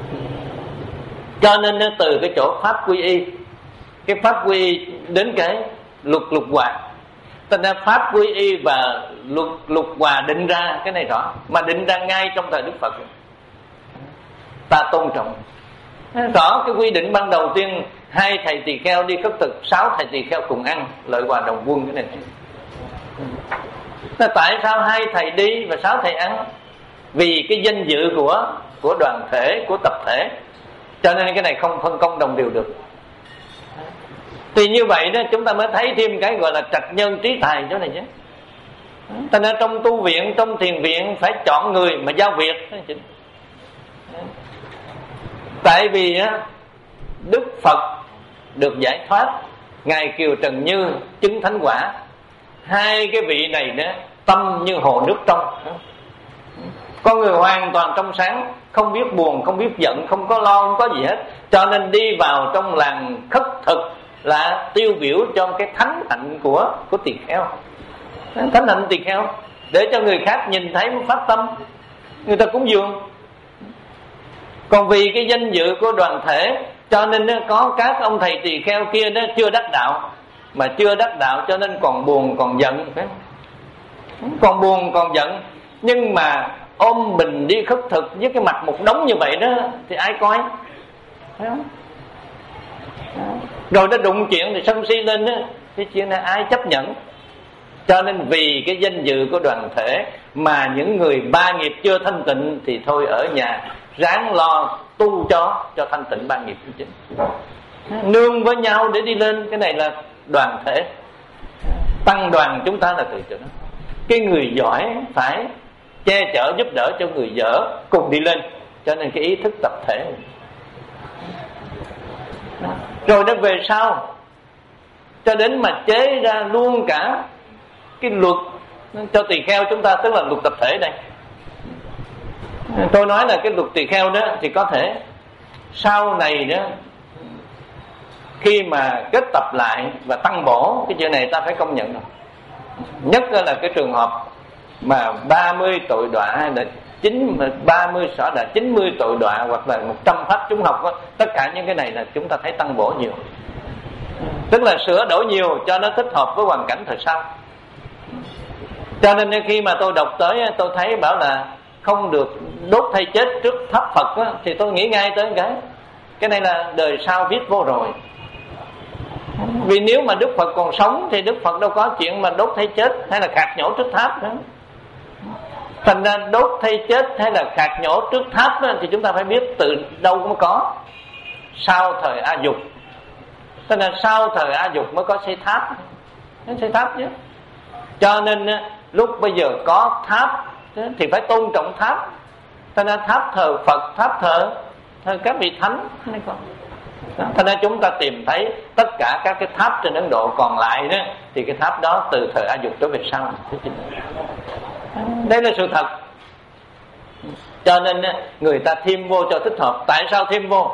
Cho nên từ cái chỗ pháp quy y, cái pháp quy y đến cái luật lục hòa. Thành ra pháp quy y và luật lục hòa định ra cái này rõ, mà định ra ngay trong thời Đức Phật. Ta tôn trọng rõ cái quy định ban đầu tiên, hai thầy tỳ kheo đi khất thực, sáu thầy tỳ kheo cùng ăn, lợi hòa đồng quân. Cái này là tại sao hai thầy đi và sáu thầy ăn? Vì cái danh dự của của đoàn thể, của tập thể. Cho nên cái này không phân công đồng đều được. Thì như vậy đó chúng ta mới thấy thêm cái gọi là trạch nhân trí tài chỗ này chứ. Thành ra trong tu viện, trong thiền viện phải chọn người mà giao việc. Tại vì Đức Phật được giải thoát, ngài Kiều Trần Như chứng thánh quả. Hai cái vị này đó tâm như hồ nước trong. Con người hoàn toàn trong sáng, không biết buồn, không biết giận, không có lo, không có gì hết. Cho nên đi vào trong làng khất thực là tiêu biểu cho cái thánh hạnh của của tỳ kheo. Thánh hạnh tỳ kheo để cho người khác nhìn thấy mới phát tâm, người ta cúng dường. Còn vì cái danh dự của đoàn thể, cho nên có các ông thầy tỳ kheo kia đó chưa đắc đạo. Mà chưa đắc đạo cho nên còn buồn, còn giận. Còn buồn, còn giận. Nhưng mà ôm mình đi khất thực với cái mặt một đống như vậy đó thì ai coi? Thấy không? Rồi nó đụng chuyện thì sân si lên đó, cái chuyện này ai chấp nhận? Cho nên vì cái danh dự của đoàn thể mà những người ba nghiệp chưa thanh tịnh thì thôi ở nhà ráng lo tu cho cho thanh tịnh ba nghiệp của chính, nương với nhau để đi lên. Cái này là đoàn thể. Tăng đoàn chúng ta là từ chỗ đó. Cái người giỏi phải che chở giúp đỡ cho người dở cùng đi lên. Cho nên cái ý thức tập thể. Rồi nó về sau cho đến mà chế ra luôn cả cái luật cho tỳ kheo chúng ta, tức là luật tập thể đây. Tôi nói là cái luật tỳ kheo đó thì có thể sau này đó khi mà kết tập lại và tăng bổ cái chuyện này ta phải công nhận rồi. Nhất là cái trường hợp mà ba mươi tội đọa hay là chín ba mươi sở đà chín mươi tội đọa hoặc là một trăm pháp chúng học đó, tất cả những cái này là chúng ta thấy tăng bổ nhiều, tức là sửa đổi nhiều cho nó thích hợp với hoàn cảnh thời sau. Cho nên khi mà tôi đọc tới tôi thấy bảo là không được đốt thay chết trước tháp Phật đó, thì tôi nghĩ ngay tới cái cái này là đời sau viết vô rồi. Vì nếu mà Đức Phật còn sống thì Đức Phật đâu có chuyện mà đốt thay chết hay là khạc nhổ trước tháp nữa. Thành ra đốt thay chết hay là khạc nhổ trước tháp đó, thì chúng ta phải biết từ đâu mới có. Sau thời A Dục. Thành ra sau thời A Dục mới có xây tháp. Xây tháp chứ. Cho nên lúc bây giờ có tháp thì phải tôn trọng tháp. Thành ra tháp thờ Phật, tháp thờ, thờ các vị thánh. Thành ra chúng ta tìm thấy tất cả các cái tháp trên Ấn Độ còn lại đó, thì cái tháp đó từ thời A Dục trở về sau. Đây là sự thật. Cho nên người ta thêm vô cho thích hợp. Tại sao thêm vô?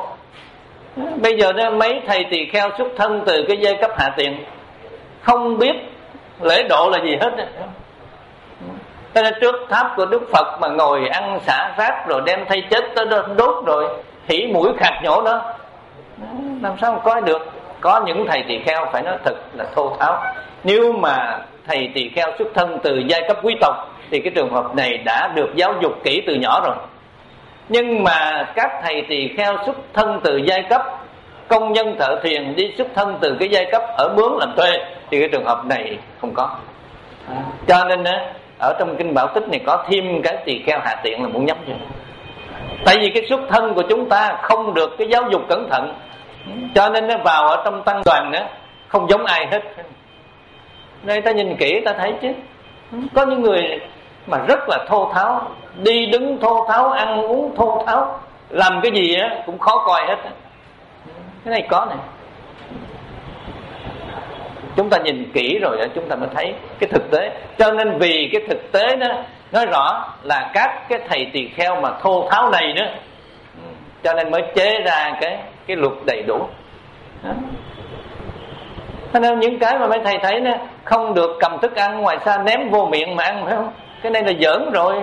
Bây giờ đó mấy thầy tỳ kheo xuất thân từ cái giai cấp hạ tiền, không biết lễ độ là gì hết. Thế nên trước tháp của Đức Phật mà ngồi ăn xả rác rồi đem thay chết tới đốt rồi hỉ mũi khạc nhổ đó, làm sao mà coi được. Có những thầy tỳ kheo phải nói thật là thô tháo. Nếu mà thầy tỳ kheo xuất thân từ giai cấp quý tộc thì cái trường hợp này đã được giáo dục kỹ từ nhỏ rồi. Nhưng mà các thầy tỳ kheo xuất thân từ giai cấp công nhân thợ thuyền, đi xuất thân từ cái giai cấp ở mướn làm thuê, thì cái trường hợp này không có. Cho nên ở trong kinh Bảo Tích này có thêm cái tỳ kheo hạ tiện là muốn nhắm chứ. Tại vì cái xuất thân của chúng ta không được cái giáo dục cẩn thận, cho nên nó vào ở trong tăng đoàn đó không giống ai hết. Đây ta nhìn kỹ ta thấy chứ, có những người mà rất là thô tháo, đi đứng thô tháo, ăn uống thô tháo, làm cái gì á cũng khó coi hết. Cái này có này, chúng ta nhìn kỹ rồi đó, chúng ta mới thấy cái thực tế. Cho nên vì cái thực tế đó nói rõ là các cái thầy tỳ kheo mà thô tháo này đó, cho nên mới chế ra cái cái luật đầy đủ đó. Cho nên những cái mà mấy thầy thấy đó, không được cầm thức ăn ngoài xa ném vô miệng mà ăn, phải không? Cái này là giỡn rồi,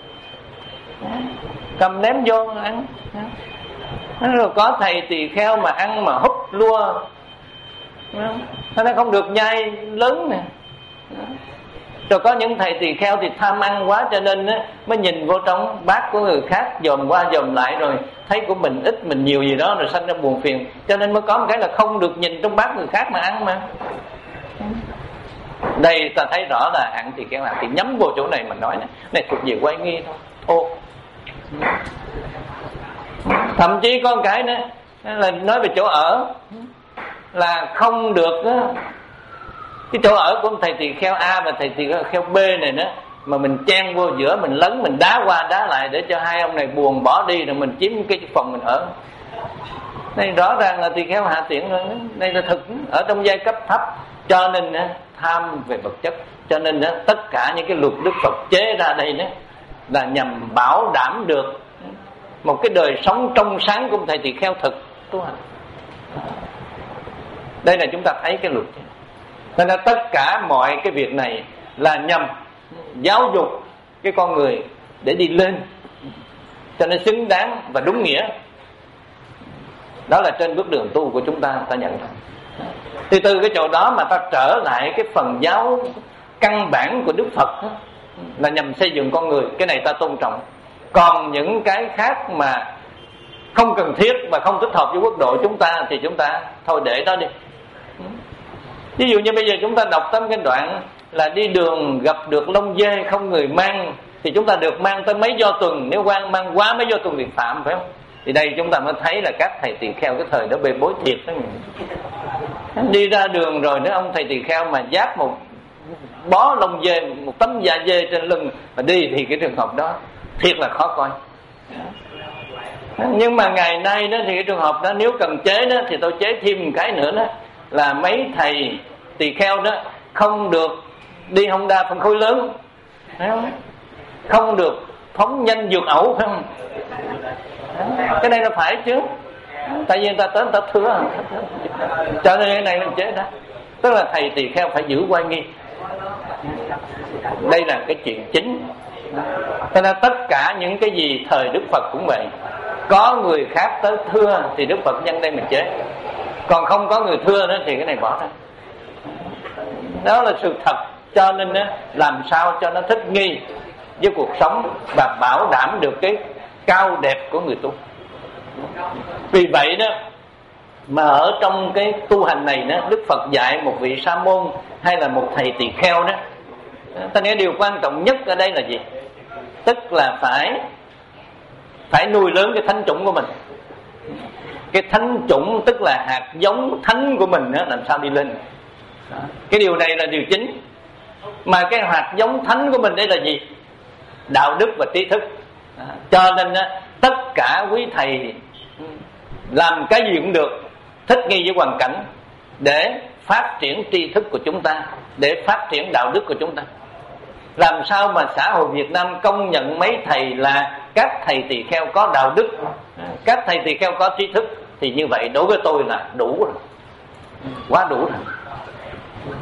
cầm ném vô ăn. Rồi có thầy tỳ kheo mà ăn mà húp lua, nó không được nhai lớn nè. Rồi có những thầy tỳ kheo thì tham ăn quá, cho nên á, mới nhìn vô trong bát của người khác dòm qua dòm lại, rồi thấy của mình ít mình nhiều gì đó, rồi sanh ra buồn phiền. Cho nên mới có một cái là không được nhìn trong bát người khác mà ăn mà. Đây ta thấy rõ là hạng tỳ kheo, thì nhắm vô chỗ này mà nói này, này thuộc về quay nghi thôi, thô. Thậm chí có một cái nữa là nói về chỗ ở, là không được á, cái chỗ ở của thầy tỳ kheo A và thầy tỳ kheo B này nữa mà mình chen vô giữa, mình lấn, mình đá qua đá lại để cho hai ông này buồn bỏ đi, rồi mình chiếm cái phòng mình ở. Đây rõ ràng là tỳ kheo hạ tiện rồi. Đây là thực ở trong giai cấp thấp, cho nên tham về vật chất. Cho nên tất cả những cái luật Đức Phật chế ra đây đó là nhằm bảo đảm được một cái đời sống trong sáng của thầy tỳ kheo thực tu hành. Đây là chúng ta thấy cái luật. Nên là tất cả mọi cái việc này là nhằm giáo dục cái con người để đi lên cho nên xứng đáng và đúng nghĩa. Đó là trên bước đường tu của chúng ta, ta nhận ra. Thì từ cái chỗ đó mà ta trở lại cái phần giáo căn bản của Đức Phật đó, là nhằm xây dựng con người. Cái này ta tôn trọng. Còn những cái khác mà không cần thiết và không thích hợp với quốc độ chúng ta thì chúng ta thôi để đó đi. Ví dụ như bây giờ chúng ta đọc tấm cái đoạn là đi đường gặp được lông dê không người mang, thì chúng ta được mang tới mấy do tuần, nếu quan mang quá mấy do tuần thì phạm, phải không? Thì đây chúng ta mới thấy là các thầy tỳ kheo cái thời đó bê bối thiệt đó. Đi ra đường rồi nếu ông thầy tỳ kheo mà giáp một bó lông dê, một tấm da dê trên lưng mà đi thì cái trường hợp đó thiệt là khó coi. Nhưng mà ngày nay đó thì cái trường hợp đó nếu cần chế đó thì tôi chế thêm một cái nữa đó, là mấy thầy tỳ kheo đó không được đi Honda phân khối lớn, phải không? Không được phóng nhanh vượt ẩu, phải không? Cái này là phải chứ, tại vì người ta tới người ta thưa, cho nên cái này mình chế đó. Tức là thầy tỳ kheo phải giữ oai nghi. Đây là cái chuyện chính. Cho nên tất cả những cái gì thời Đức Phật cũng vậy, có người khác tới thưa thì Đức Phật nhân đây mình chế, còn không có người thưa nữa thì cái này bỏ ra. Đó là sự thật. Cho nên làm sao cho nó thích nghi với cuộc sống và bảo đảm được cái cao đẹp của người tu. Vì vậy đó mà ở trong cái tu hành này đó, Đức Phật dạy một vị sa môn hay là một thầy tỳ kheo đó, ta nghĩ điều quan trọng nhất ở đây là gì? Tức là phải phải nuôi lớn cái thánh chủng của mình. Cái thánh chủng tức là hạt giống thánh của mình đó, làm sao đi lên. Cái điều này là điều chính. Mà cái hạt giống thánh của mình đây là gì? Đạo đức và trí thức. Cho nên tất cả quý thầy làm cái gì cũng được, thích nghi với hoàn cảnh để phát triển tri thức của chúng ta, để phát triển đạo đức của chúng ta. Làm sao mà xã hội Việt Nam công nhận mấy thầy là các thầy tỳ kheo có đạo đức, các thầy tỳ kheo có trí thức, thì như vậy đối với tôi là đủ rồi, quá đủ rồi.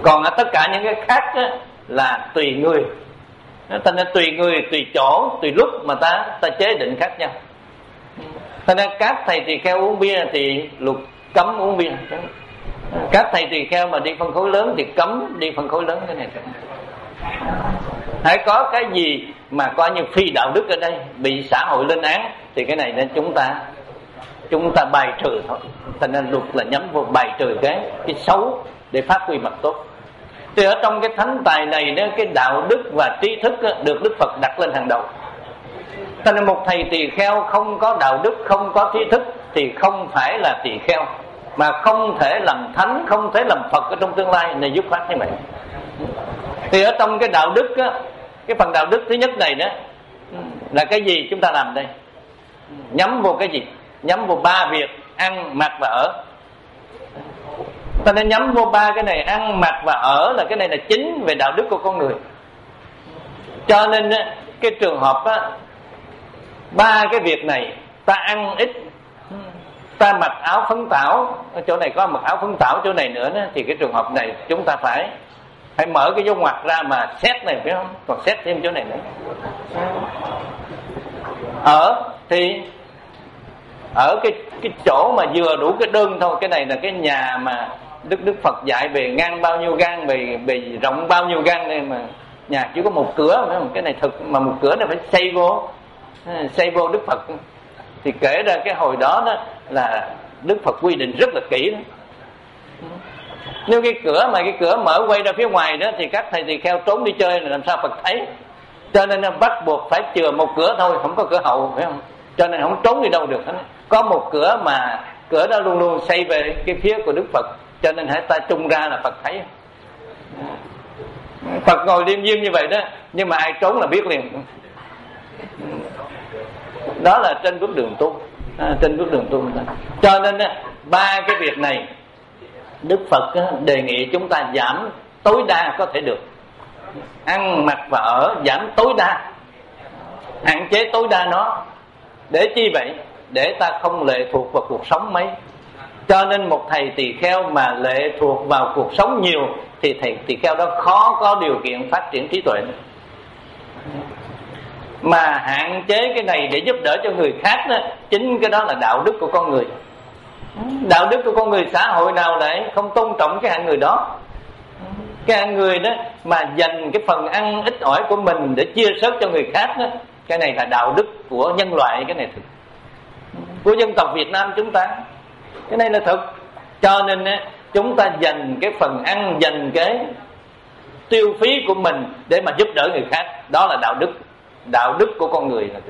Còn ở tất cả những cái khác á, là tùy người. Cho nên tùy người, tùy chỗ, tùy lúc mà ta ta chế định khác nhau. Cho nên các thầy tỳ kheo uống bia thì luật cấm uống bia. Các thầy tỳ kheo mà đi phân khối lớn thì cấm đi phân khối lớn. Cái này hãy có cái gì mà coi như phi đạo đức ở đây, bị xã hội lên án, thì cái này nên chúng ta chúng ta bài trừ thôi. Cho nên luật là nhắm vào bài trừ cái cái xấu để phát huy mặt tốt. Thì ở trong cái thánh tài này đó, cái đạo đức và trí thức đó, được Đức Phật đặt lên hàng đầu. Cho nên một thầy tỳ kheo không có đạo đức, không có trí thức thì không phải là tỳ kheo, mà không thể làm thánh, không thể làm Phật ở trong tương lai này, dứt khoát như vậy. Thì ở trong cái đạo đức á, cái phần đạo đức thứ nhất này đó là cái gì chúng ta làm đây? Nhắm vô cái gì? Nhắm vô ba việc: ăn, mặc và ở. Ta nên nhắm vô ba cái này: ăn, mặc và ở, là cái này là chính về đạo đức của con người. Cho nên cái trường hợp á, ba cái việc này, ta ăn ít, ta mặc áo phấn tảo, ở chỗ này có mặc áo phấn tảo, chỗ này nữa đó, thì cái trường hợp này chúng ta phải phải mở cái dấu ngoặc ra mà xét này, phải không? Còn xét thêm chỗ này nữa. Ở thì ở cái cái chỗ mà vừa đủ cái đơn thôi. Cái này là cái nhà mà Đức Đức Phật dạy về ngang bao nhiêu gang, về về rộng bao nhiêu gang, đây mà nhà chỉ có một cửa, phải không? Cái này thực mà một cửa này phải xây vô, xây vô Đức Phật. Thì kể ra cái hồi đó đó là Đức Phật quy định rất là kỹ đó. Nếu cái cửa mà cái cửa mở quay ra phía ngoài đó thì các thầy tỳ kheo trốn đi chơi là làm sao Phật thấy. Cho nên bắt buộc phải chừa một cửa thôi, không có cửa hậu, phải không? Cho nên không trốn đi đâu được hết. Có một cửa mà cửa đó luôn luôn xây về cái phía của Đức Phật, cho nên hãy ta trung ra là Phật thấy. Phật ngồi liêm diêm như vậy đó, nhưng mà ai trốn là biết liền. Đó là trên bước đường tu, à, trên bước đường tu. Cho nên ba cái việc này Đức Phật đề nghị chúng ta giảm tối đa có thể được. Ăn, mặc và ở giảm tối đa, hạn chế tối đa nó. Để chi vậy? Để ta không lệ thuộc vào cuộc sống mấy. Cho nên một thầy tỳ kheo mà lệ thuộc vào cuộc sống nhiều thì thầy tỳ kheo đó khó có điều kiện phát triển trí tuệ. Mà hạn chế cái này để giúp đỡ cho người khác đó, chính cái đó là đạo đức của con người. Đạo đức của con người, xã hội nào lại không tôn trọng cái hạng người đó? Cái hạng người đó mà dành cái phần ăn ít ỏi của mình để chia sớt cho người khác đó, cái này là đạo đức của nhân loại. Cái này thực của dân tộc Việt Nam chúng ta, cái này là thực. Cho nên chúng ta dành cái phần ăn, dành cái tiêu phí của mình để mà giúp đỡ người khác, đó là đạo đức. Đạo đức của con người là.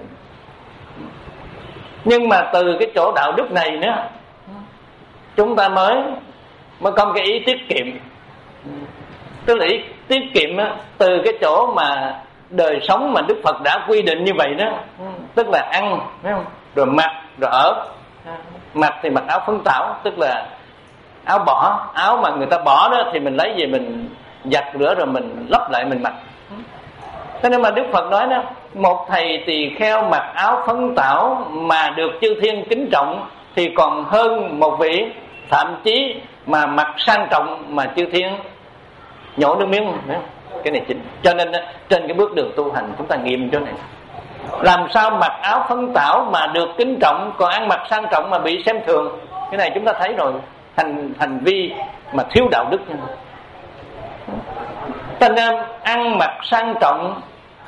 Nhưng mà từ cái chỗ đạo đức này nữa, chúng ta mới mới có cái ý tiết kiệm. Tức là ý tiết kiệm đó, từ cái chỗ mà đời sống mà Đức Phật đã quy định như vậy đó. Tức là ăn, phải không? Rồi mặc, rồi ở. Mặc thì mặc áo phấn tảo, tức là áo bỏ. Áo mà người ta bỏ đó thì mình lấy về mình giặt rửa rồi mình lấp lại mình mặc. Thế nên mà Đức Phật nói đó, một thầy tỳ kheo mặc áo phấn tảo mà được chư thiên kính trọng thì còn hơn một vị thậm chí mà mặc sang trọng mà chư thiên nhổ nước miếng. Cái này chính. Cho nên trên cái bước đường tu hành chúng ta nghiệm chỗ này. Làm sao mặc áo phấn tảo mà được kính trọng, còn ăn mặc sang trọng mà bị xem thường? Cái này chúng ta thấy rồi, hành hành vi mà thiếu đạo đức. Cho nên ăn mặc sang trọng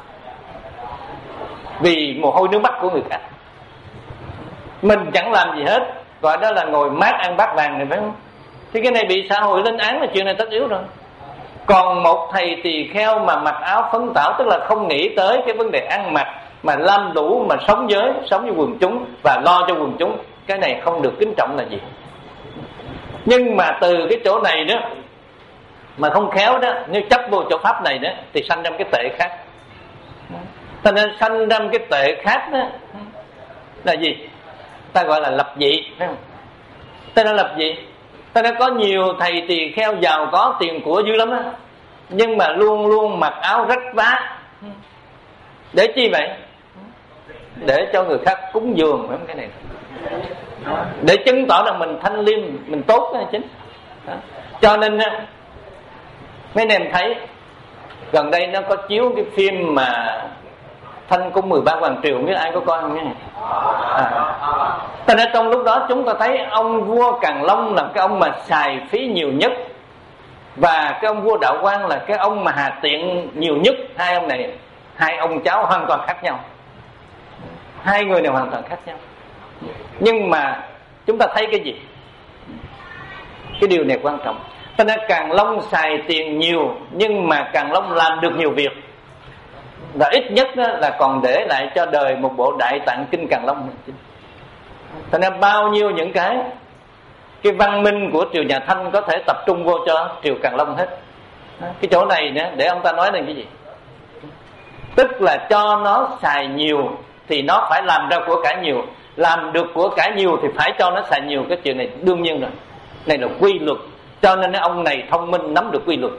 vì mồ hôi nước mắt của người khác, mình chẳng làm gì hết, gọi đó là ngồi mát ăn bát vàng này, phải không? Thì cái này bị xã hội lên án là chuyện này tất yếu rồi. Còn một thầy tỳ kheo mà mặc áo phấn tảo, tức là không nghĩ tới cái vấn đề ăn mặc, mà lam lũ mà sống giới, sống với quần chúng và lo cho quần chúng, cái này không được kính trọng là gì. Nhưng mà từ cái chỗ này đó mà không khéo đó, nếu chấp vô chỗ pháp này đó thì sanh ra cái tệ khác. Cho nên sanh ra cái tệ khác đó là gì? Ta gọi là lập dị, phải không? Ta đã lập dị. Ta đã có nhiều thầy tỳ kheo giàu có tiền của dữ lắm đó, nhưng mà luôn luôn mặc áo rách vá. Để chi vậy? Để cho người khác cúng dường, phải không? Cái này để chứng tỏ rằng mình thanh liêm, mình tốt, cái này chính. Cho nên Mấy anh em thấy gần đây nó có chiếu cái phim mà Thanh Cung mười ba Hoàng Triều, biết ai có coi không nhé? À. Cho nên trong lúc đó chúng ta thấy ông vua Càn Long là cái ông mà xài phí nhiều nhất, và cái ông vua Đạo Quang là cái ông mà hà tiện nhiều nhất. Hai ông này, hai ông cháu hoàn toàn khác nhau, hai người này hoàn toàn khác nhau. Nhưng mà chúng ta thấy cái gì? Cái điều này quan trọng. Cho nên Càn Long xài tiền nhiều, nhưng mà Càn Long làm được nhiều việc, và ít nhất là còn để lại cho đời một bộ Đại Tạng Kinh Càn Long. Cho nên bao nhiêu những cái cái văn minh của triều nhà Thanh có thể tập trung vô cho triều Càn Long hết. Cái chỗ này nữa để ông ta nói là cái gì? Tức là cho nó xài nhiều thì nó phải làm ra của cải nhiều, làm được của cải nhiều thì phải cho nó xài nhiều. Cái chuyện này đương nhiên rồi, này là quy luật. Cho nên ông này thông minh nắm được quy luật,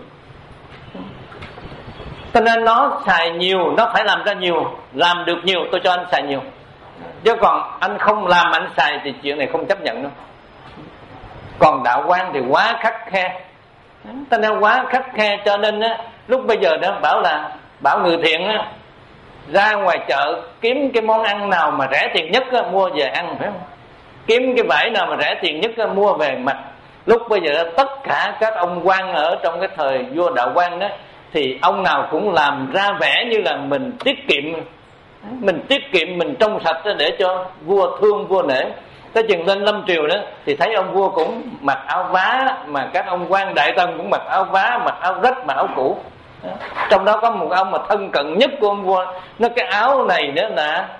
cho nên nó xài nhiều, nó phải làm ra nhiều, làm được nhiều tôi cho anh xài nhiều. Chứ còn anh không làm anh xài thì chuyện này không chấp nhận đâu. Còn Đạo Quang thì quá khắt khe, cho nên quá khắt khe cho nên á, lúc bây giờ đó bảo là bảo người thiện á, ra ngoài chợ kiếm cái món ăn nào mà rẻ tiền nhất á, mua về ăn, phải không? Kiếm cái vải nào mà rẻ tiền nhất á, mua về mặc. Lúc bây giờ đó, tất cả các ông quan ở trong cái thời vua Đạo Quang đó, thì ông nào cũng làm ra vẻ như là mình tiết kiệm, mình tiết kiệm, mình trong sạch để cho vua thương, vua nể. Tới chừng lên lâm triều đó thì thấy ông vua cũng mặc áo vá, mà các ông quan đại tần cũng mặc áo vá, mặc áo rách, mặc áo cũ. Trong đó có một ông mà thân cận nhất của ông vua, nó cái áo này nữa là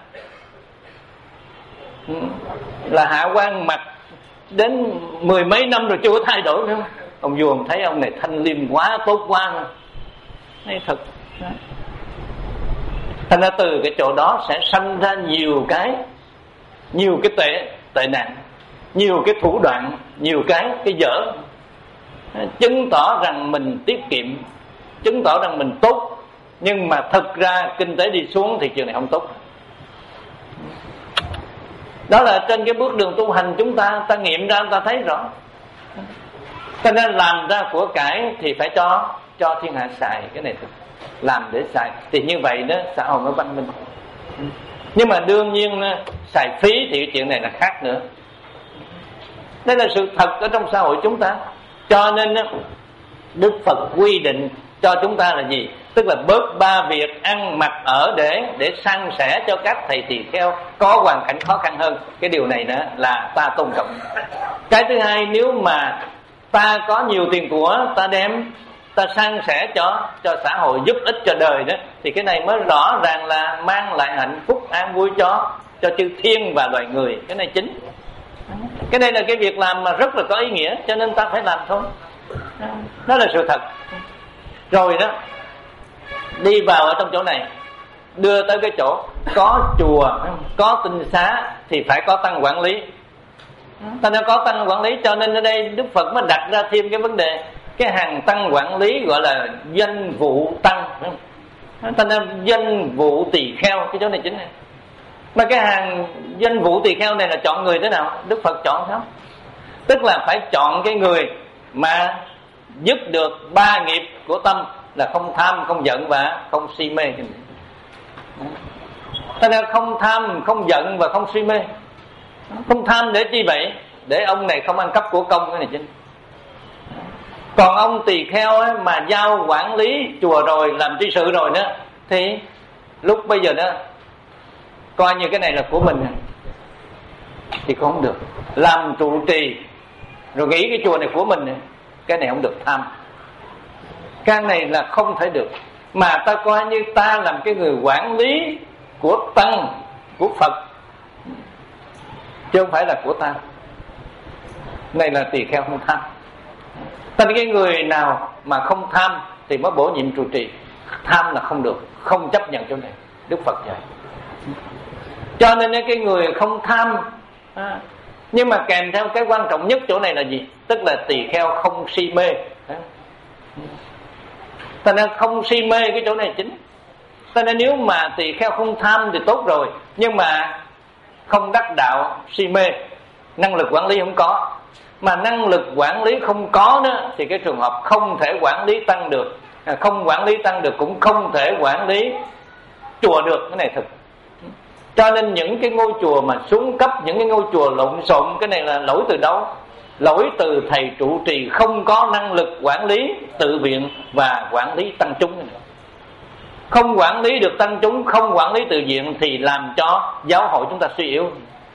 là hạ quan mặc đến mười mấy năm rồi chưa có thay đổi nữa. Ông vua thấy ông này thanh liêm quá, tốt quá, hay thật. Thành ra từ cái chỗ đó sẽ sanh ra nhiều cái, nhiều cái tệ tệ nạn, nhiều cái thủ đoạn, nhiều cái cái dở, chứng tỏ rằng mình tiết kiệm, chứng tỏ rằng mình tốt, nhưng mà thực ra kinh tế đi xuống thì chuyện này không tốt. Đó là trên cái bước đường tu hành chúng ta ta nghiệm ra, ta thấy rõ. Cho nên làm ra của cải thì phải cho cho thiên hạ xài. Cái này làm để xài thì như vậy đó xã hội mới văn minh. Nhưng mà đương nhiên xài phí thì cái chuyện này là khác nữa. Đây là sự thật ở trong xã hội chúng ta. Cho nên Đức Phật quy định cho chúng ta là gì? Tức là bớt ba việc ăn mặc ở để để san sẻ cho các thầy tỳ kheo có hoàn cảnh khó khăn hơn. Cái điều này nữa là ta tôn trọng. Cái thứ hai, nếu mà ta có nhiều tiền của, ta đem ta san sẻ cho cho xã hội, giúp ích cho đời đó, thì cái này mới rõ ràng là mang lại hạnh phúc an vui cho cho chư thiên và loài người. Cái này chính. Cái đây là cái việc làm mà rất là có ý nghĩa, cho nên ta phải làm thôi. Đó là sự thật. Rồi đó, đi vào ở trong chỗ này, đưa tới cái chỗ có chùa, có tinh xá thì phải có tăng quản lý. Ta nên có tăng quản lý, cho nên ở đây Đức Phật mới đặt ra thêm cái vấn đề, cái hàng tăng quản lý gọi là danh vụ tăng. Ta nên danh vụ tỳ kheo, cái chỗ này chính này. Mà cái hàng danh vụ tỳ kheo này là chọn người thế nào? Đức Phật chọn sao? Tức là phải chọn cái người mà dứt được ba nghiệp của tâm, là không tham, không giận và không si mê. Cho nên không tham, không giận và không si mê. Không tham để chi vậy? Để ông này không ăn cắp của công, cái này chính. Còn ông tỳ kheo ấy, mà giao quản lý chùa rồi, làm tri sự rồi nữa, thì lúc bây giờ đó coi như cái này là của mình thì không được. Làm trụ trì rồi nghĩ cái chùa này của mình, cái này không được tham. Cái này là không thể được. Mà ta coi như ta làm cái người quản lý của tăng, của Phật, chứ không phải là của ta. Này là tỳ kheo không tham. Thành cái người nào mà không tham thì mới bổ nhiệm trụ trì. Tham là không được, không chấp nhận chỗ này. Đức Phật dạy. Cho nên cái người không tham à, nhưng mà kèm theo cái quan trọng nhất chỗ này là gì? Tức là tỳ kheo không si mê. Thành ra không si mê cái chỗ này chính. Thành ra nếu mà tỳ kheo không tham thì tốt rồi, nhưng mà không đắc đạo, si mê, năng lực quản lý không có, mà năng lực quản lý không có đó, thì cái trường hợp không thể quản lý tăng được. Không quản lý tăng được cũng không thể quản lý chùa được, cái này thật. Cho nên những cái ngôi chùa mà xuống cấp, những cái ngôi chùa lộn xộn, cái này là lỗi từ đâu? Lỗi từ thầy trụ trì không có năng lực quản lý tự viện và quản lý tăng chúng. Không quản lý được tăng chúng, không quản lý tự viện thì làm cho giáo hội chúng ta suy yếu.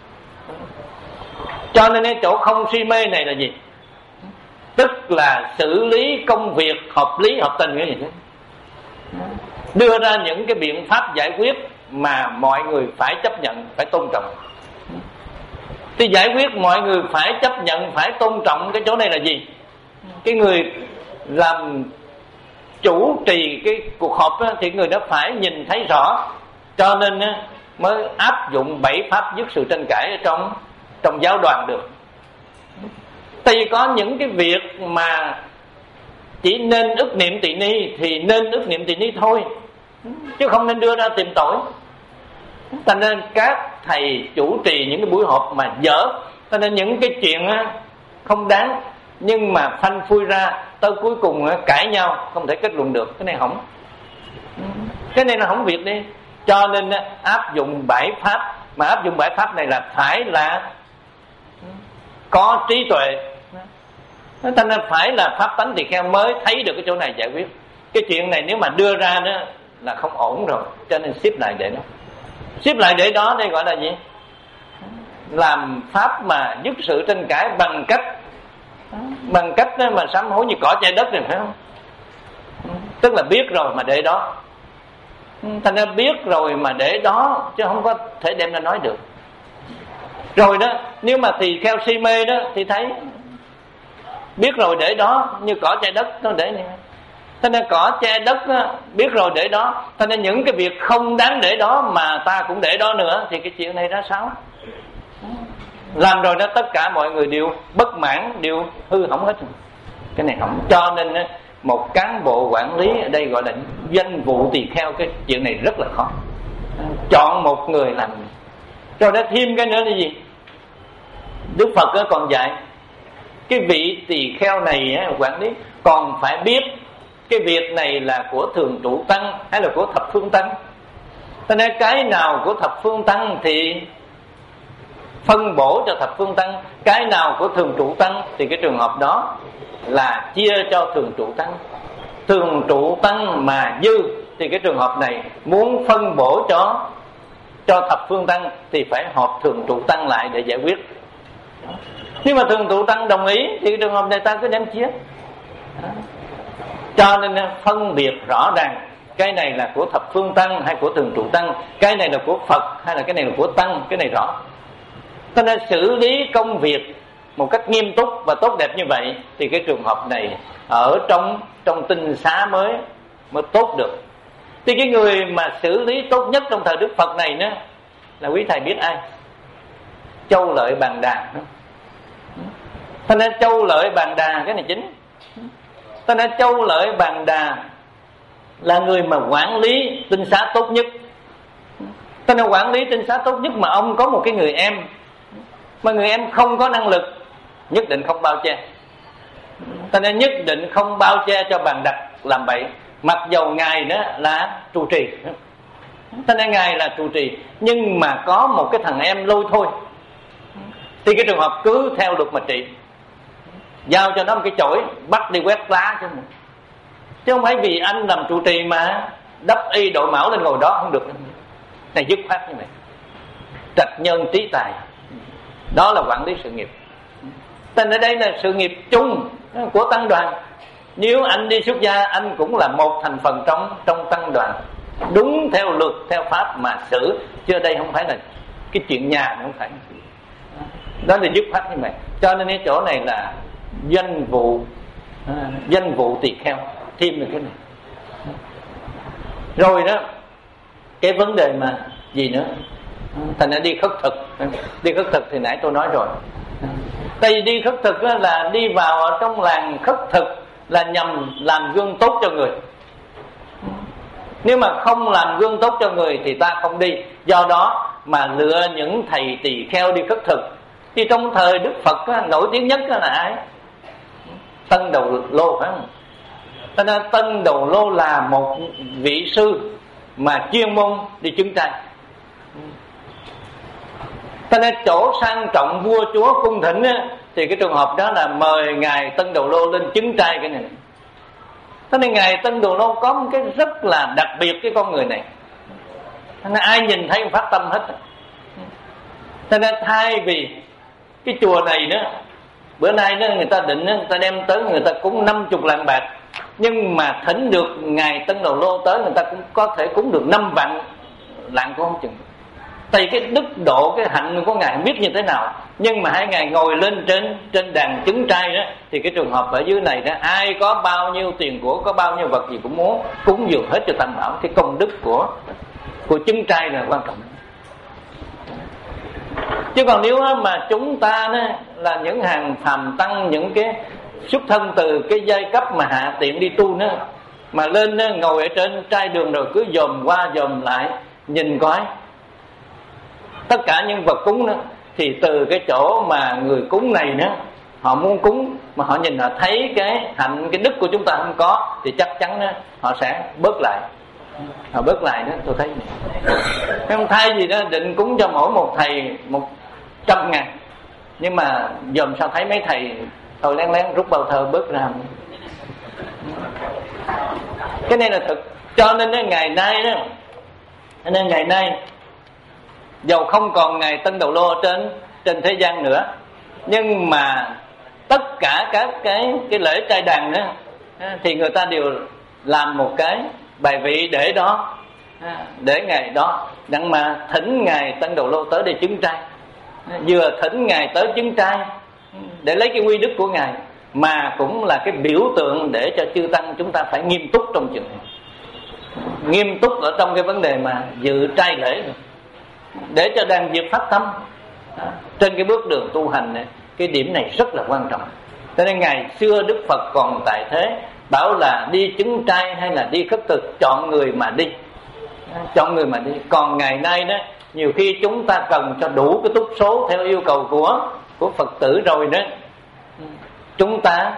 Cho nên cái chỗ không si mê này là gì? Tức là xử lý công việc hợp lý hợp tình, cái gì đó. Đưa ra những cái biện pháp giải quyết mà mọi người phải chấp nhận, phải tôn trọng. Thì giải quyết mọi người phải chấp nhận, phải tôn trọng. Cái chỗ này là gì? Cái người làm chủ trì cái cuộc họp đó, thì người đó phải nhìn thấy rõ. Cho nên mới áp dụng bảy pháp dứt sự tranh cãi ở trong, trong giáo đoàn được. Thì có những cái việc mà chỉ nên ức niệm tỳ ni thì nên ức niệm tỳ ni thôi, chứ không nên đưa ra tìm tội. Cho nên các thầy chủ trì những cái buổi họp mà dở, cho nên những cái chuyện không đáng nhưng mà phanh phui ra tới cuối cùng cãi nhau, không thể kết luận được. Cái này hỏng, cái này là hỏng việc đi. Cho nên áp dụng bảy pháp, mà áp dụng bảy pháp này là phải là có trí tuệ. Cho nên phải là pháp tánh tỳ kheo mới thấy được cái chỗ này giải quyết. Cái chuyện này nếu mà đưa ra đó là không ổn rồi, cho nên xếp lại để đó. Xếp lại để đó đây gọi là gì? Làm pháp mà dứt sự tranh cãi bằng cách bằng cách mà sám hối như cỏ chạy đất rồi, phải không? Tức là biết rồi mà để đó. Thành ra biết rồi mà để đó, chứ không có thể đem ra nói được. Rồi đó, nếu mà tỳ kheo si mê đó thì thấy biết rồi để đó, như cỏ che đất nó để này. Thế nên cỏ che đất đó, biết rồi để đó. Thế nên những cái việc không đáng để đó mà ta cũng để đó nữa, thì cái chuyện này ra sao? Làm rồi đó tất cả mọi người đều bất mãn, đều hư hỏng hết. Cái này hỏng. Cho nên một cán bộ quản lý ở đây gọi là danh vụ tỳ kheo, cái chuyện này rất là khó. Chọn một người làm. Rồi đó thêm cái nữa là gì? Đức Phật còn dạy cái vị tỳ kheo này quản lý còn phải biết cái việc này là của thường trụ tăng hay là của thập phương tăng. Cho nên cái nào của thập phương tăng thì phân bổ cho thập phương tăng, cái nào của thường trụ tăng thì cái trường hợp đó là chia cho thường trụ tăng. Thường trụ tăng mà dư thì cái trường hợp này muốn phân bổ cho cho thập phương tăng thì phải họp thường trụ tăng lại để giải quyết. Nhưng mà thường trụ tăng đồng ý thì cái trường hợp này ta cứ đem chia. Cho nên phân biệt rõ ràng cái này là của thập phương tăng hay của thường trụ tăng, cái này là của Phật hay là cái này là của tăng, cái này rõ. Cho nên xử lý công việc một cách nghiêm túc và tốt đẹp như vậy thì cái trường hợp này ở trong trong tinh xá mới mới tốt được. Thì cái người mà xử lý tốt nhất trong thời Đức Phật này nữa là quý thầy biết ai? Châu Lợi Bàn Đà. Cho nên Châu Lợi Bàn Đà cái này chính. Cho nên Châu Lợi Bàn Đà là người mà quản lý tinh xá tốt nhất. Cho nên quản lý tinh xá tốt nhất mà ông có một cái người em, mà người em không có năng lực, nhất định không bao che. Cho nên nhất định không bao che cho Bàn Đặc làm bậy, mặc dầu ngài đó là trụ trì. Cho nên ngài là trụ trì, nhưng mà có một cái thằng em lôi thôi thì cái trường hợp cứ theo luật mà trị. Giao cho nó một cái chổi, bắt đi quét lá cho mình. Chứ không phải vì anh làm trụ trì mà đắp y đội mão lên ngồi đó, không được. Này dứt khoát như vậy. Trạch nhân trí tài, đó là quản lý sự nghiệp. Nên ở đây là sự nghiệp chung của tăng đoàn. Nếu anh đi xuất gia, anh cũng là một thành phần trong trong tăng đoàn, đúng theo luật, theo pháp mà xử. Chứ ở đây không phải là cái chuyện nhà, không phải. Đó là dứt khoát như vậy. Cho nên cái chỗ này là danh vụ à, danh vụ tỳ kheo, thêm được cái này. Rồi đó, cái vấn đề mà gì nữa? Thành ra đi khất thực. Đi khất thực thì nãy tôi nói rồi. Tại vì đi khất thực là đi vào ở trong làng khất thực là nhằm làm gương tốt cho người. Nếu mà không làm gương tốt cho người thì ta không đi. Do đó mà lựa những thầy tỳ kheo đi khất thực Thì trong thời Đức Phật á, nổi tiếng nhất là ai? Tân Đầu Lô, phải không? Cho nên Tân Đầu Lô là một vị sư mà chuyên môn đi chứng trai. Cho nên chỗ sang trọng vua chúa cung thỉnh á, thì cái trường hợp đó là mời ngài Tân Đầu Lô lên chứng trai cái này. Cho nên ngài Tân Đầu Lô có một cái rất là đặc biệt cái con người này. Cho nên ai nhìn thấy cũng phát tâm hết. Cho nên thay vì cái chùa này nữa, bữa nay nữa người ta định người ta đem tới người ta cúng năm chục lạng bạc, nhưng mà thỉnh được ngài Tân Đầu Lô tới, người ta cũng có thể cúng được năm vạn lạng cũng không chừng. Tại cái đức độ, cái hạnh của ngài không biết như thế nào, nhưng mà hai ngài ngồi lên trên trên đàn chứng trai đó, thì cái trường hợp ở dưới này đó, ai có bao nhiêu tiền của, có bao nhiêu vật gì cũng muốn cúng dường hết cho Tam Bảo. Cái công đức của của chứng trai là quan trọng. Chứ còn nếu mà chúng ta đó là những hàng phàm tăng, những cái xuất thân từ cái giai cấp mà hạ tiện đi tu nữa, mà lên đó, ngồi ở trên trai đường rồi cứ dòm qua dòm lại nhìn coi tất cả những vật cúng đó, thì từ cái chỗ mà người cúng này nữa, họ muốn cúng mà họ nhìn họ thấy cái hạnh, cái đức của chúng ta không có, thì chắc chắn đó, họ sẽ bớt lại. Họ bớt lại đó, tôi thấy không thay gì đó định cúng cho mỗi một thầy một trăm ngàn, nhưng mà dòm sao thấy mấy thầy thôi lén lén rút bao thơ bớt ra. Cái này là thực. Cho nên đó, ngày nay đó, nên ngày nay dầu không còn ngài Tân Đầu Lô trên trên thế gian nữa, nhưng mà tất cả các cái cái lễ trai đàn đó thì người ta đều làm một cái bài vị để đó, để ngày đó đặng mà thỉnh ngài Tân Đầu Lô tới để chứng trai, vừa thỉnh ngài tới chứng trai để lấy cái quy đức của ngài, mà cũng là cái biểu tượng để cho chư tăng chúng ta phải nghiêm túc trong chuyện này, nghiêm túc ở trong cái vấn đề mà dự trai lễ này, để cho đàn Việt phát tâm trên cái bước đường tu hành này. Cái điểm này rất là quan trọng. Cho nên ngày xưa Đức Phật còn tại thế bảo là đi chứng trai hay là đi khất thực, chọn người mà đi, chọn người mà đi. Còn ngày nay đó, nhiều khi chúng ta cần cho đủ cái túc số theo yêu cầu của của Phật tử rồi đó, chúng ta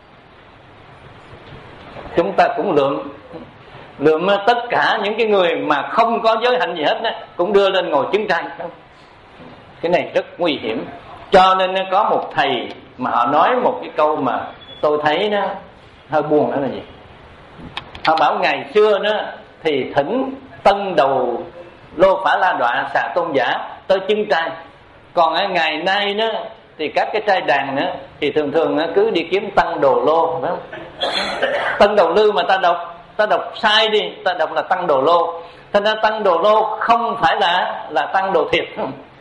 chúng ta cũng lượm lượm tất cả những cái người mà không có giới hạnh gì hết đó, cũng đưa lên ngồi chứng trai. Cái này rất nguy hiểm. Cho nên có một thầy mà họ nói một cái câu mà tôi thấy nó hơi buồn, đó là gì? Họ bảo ngày xưa đó thì thỉnh Tân Đầu Lô Phả La Đọa Xà Tôn Giả tới chứng trai, còn ở ngày nay đó thì các cái trai đàn nữa thì thường thường cứ đi kiếm Tăng Đồ Lô, phải không? Tân Đầu Lư mà ta đọc ta đọc sai đi, ta đọc là Tăng Đồ Lô. Thành ra Tăng Đồ Lô không phải là là Tăng Đồ thiệt.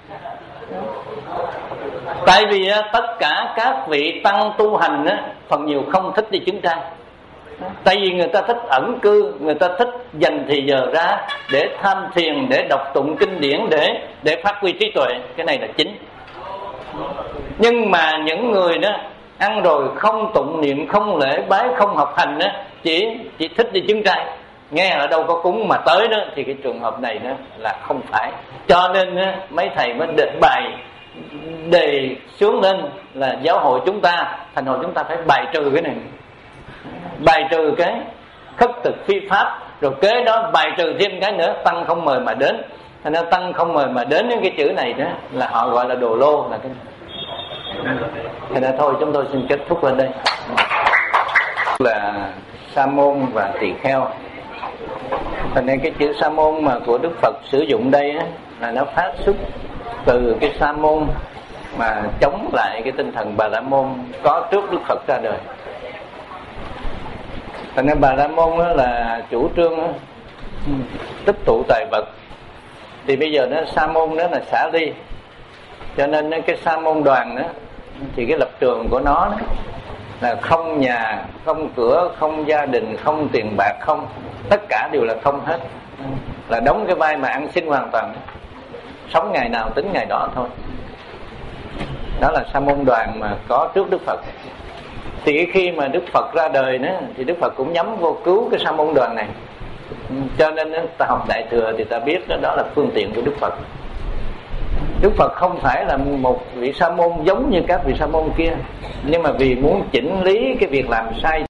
Tại vì tất cả các vị tăng tu hành á, phần nhiều không thích đi chứng trai. Tại vì người ta thích ẩn cư, người ta thích dành thì giờ ra để tham thiền, để đọc tụng kinh điển, để để phát huy trí tuệ. Cái này là chính. Nhưng mà những người đó ăn rồi không tụng niệm, không lễ bái, không học hành đó, chỉ chỉ thích đi chứng trai, nghe ở đâu có cúng mà tới đó, thì cái trường hợp này đó là không phải. Cho nên đó, mấy thầy mới đề bài đề xuống lên là giáo hội chúng ta, thành hội chúng ta phải bài trừ cái này, bài trừ cái khất thực phi pháp, rồi kế đó bài trừ thêm cái nữa, tăng không mời mà đến. Thành ra tăng không mời mà đến, cái chữ này đó là họ gọi là đồ lô, là cái thành ra thôi chúng tôi xin kết thúc ở đây. Là sa môn và tỳ kheo. Thành nên cái chữ sa môn mà của Đức Phật sử dụng đây á, là nó phát xuất từ cái sa môn mà chống lại cái tinh thần Bà La Môn có trước Đức Phật ra đời. Thành nên Bà La Môn á, là chủ trương á, tích tụ tài vật, thì bây giờ nó sa môn đó là xả ly. Cho nên cái sa môn đoàn đó thì cái lập trường của nó đó là không nhà, không cửa, không gia đình, không tiền bạc, không, tất cả đều là không hết, là đóng cái vai mà ăn xin hoàn toàn, sống ngày nào tính ngày đó thôi. Đó là sa môn đoàn mà có trước Đức Phật. Thì khi mà Đức Phật ra đời đó, thì Đức Phật cũng nhắm vô cứu cái sa môn đoàn này. Cho nên ta học Đại Thừa thì ta biết đó, đó là phương tiện của Đức Phật. Đức Phật không phải là một vị sa môn giống như các vị sa môn kia, nhưng mà vì muốn chỉnh lý cái việc làm sai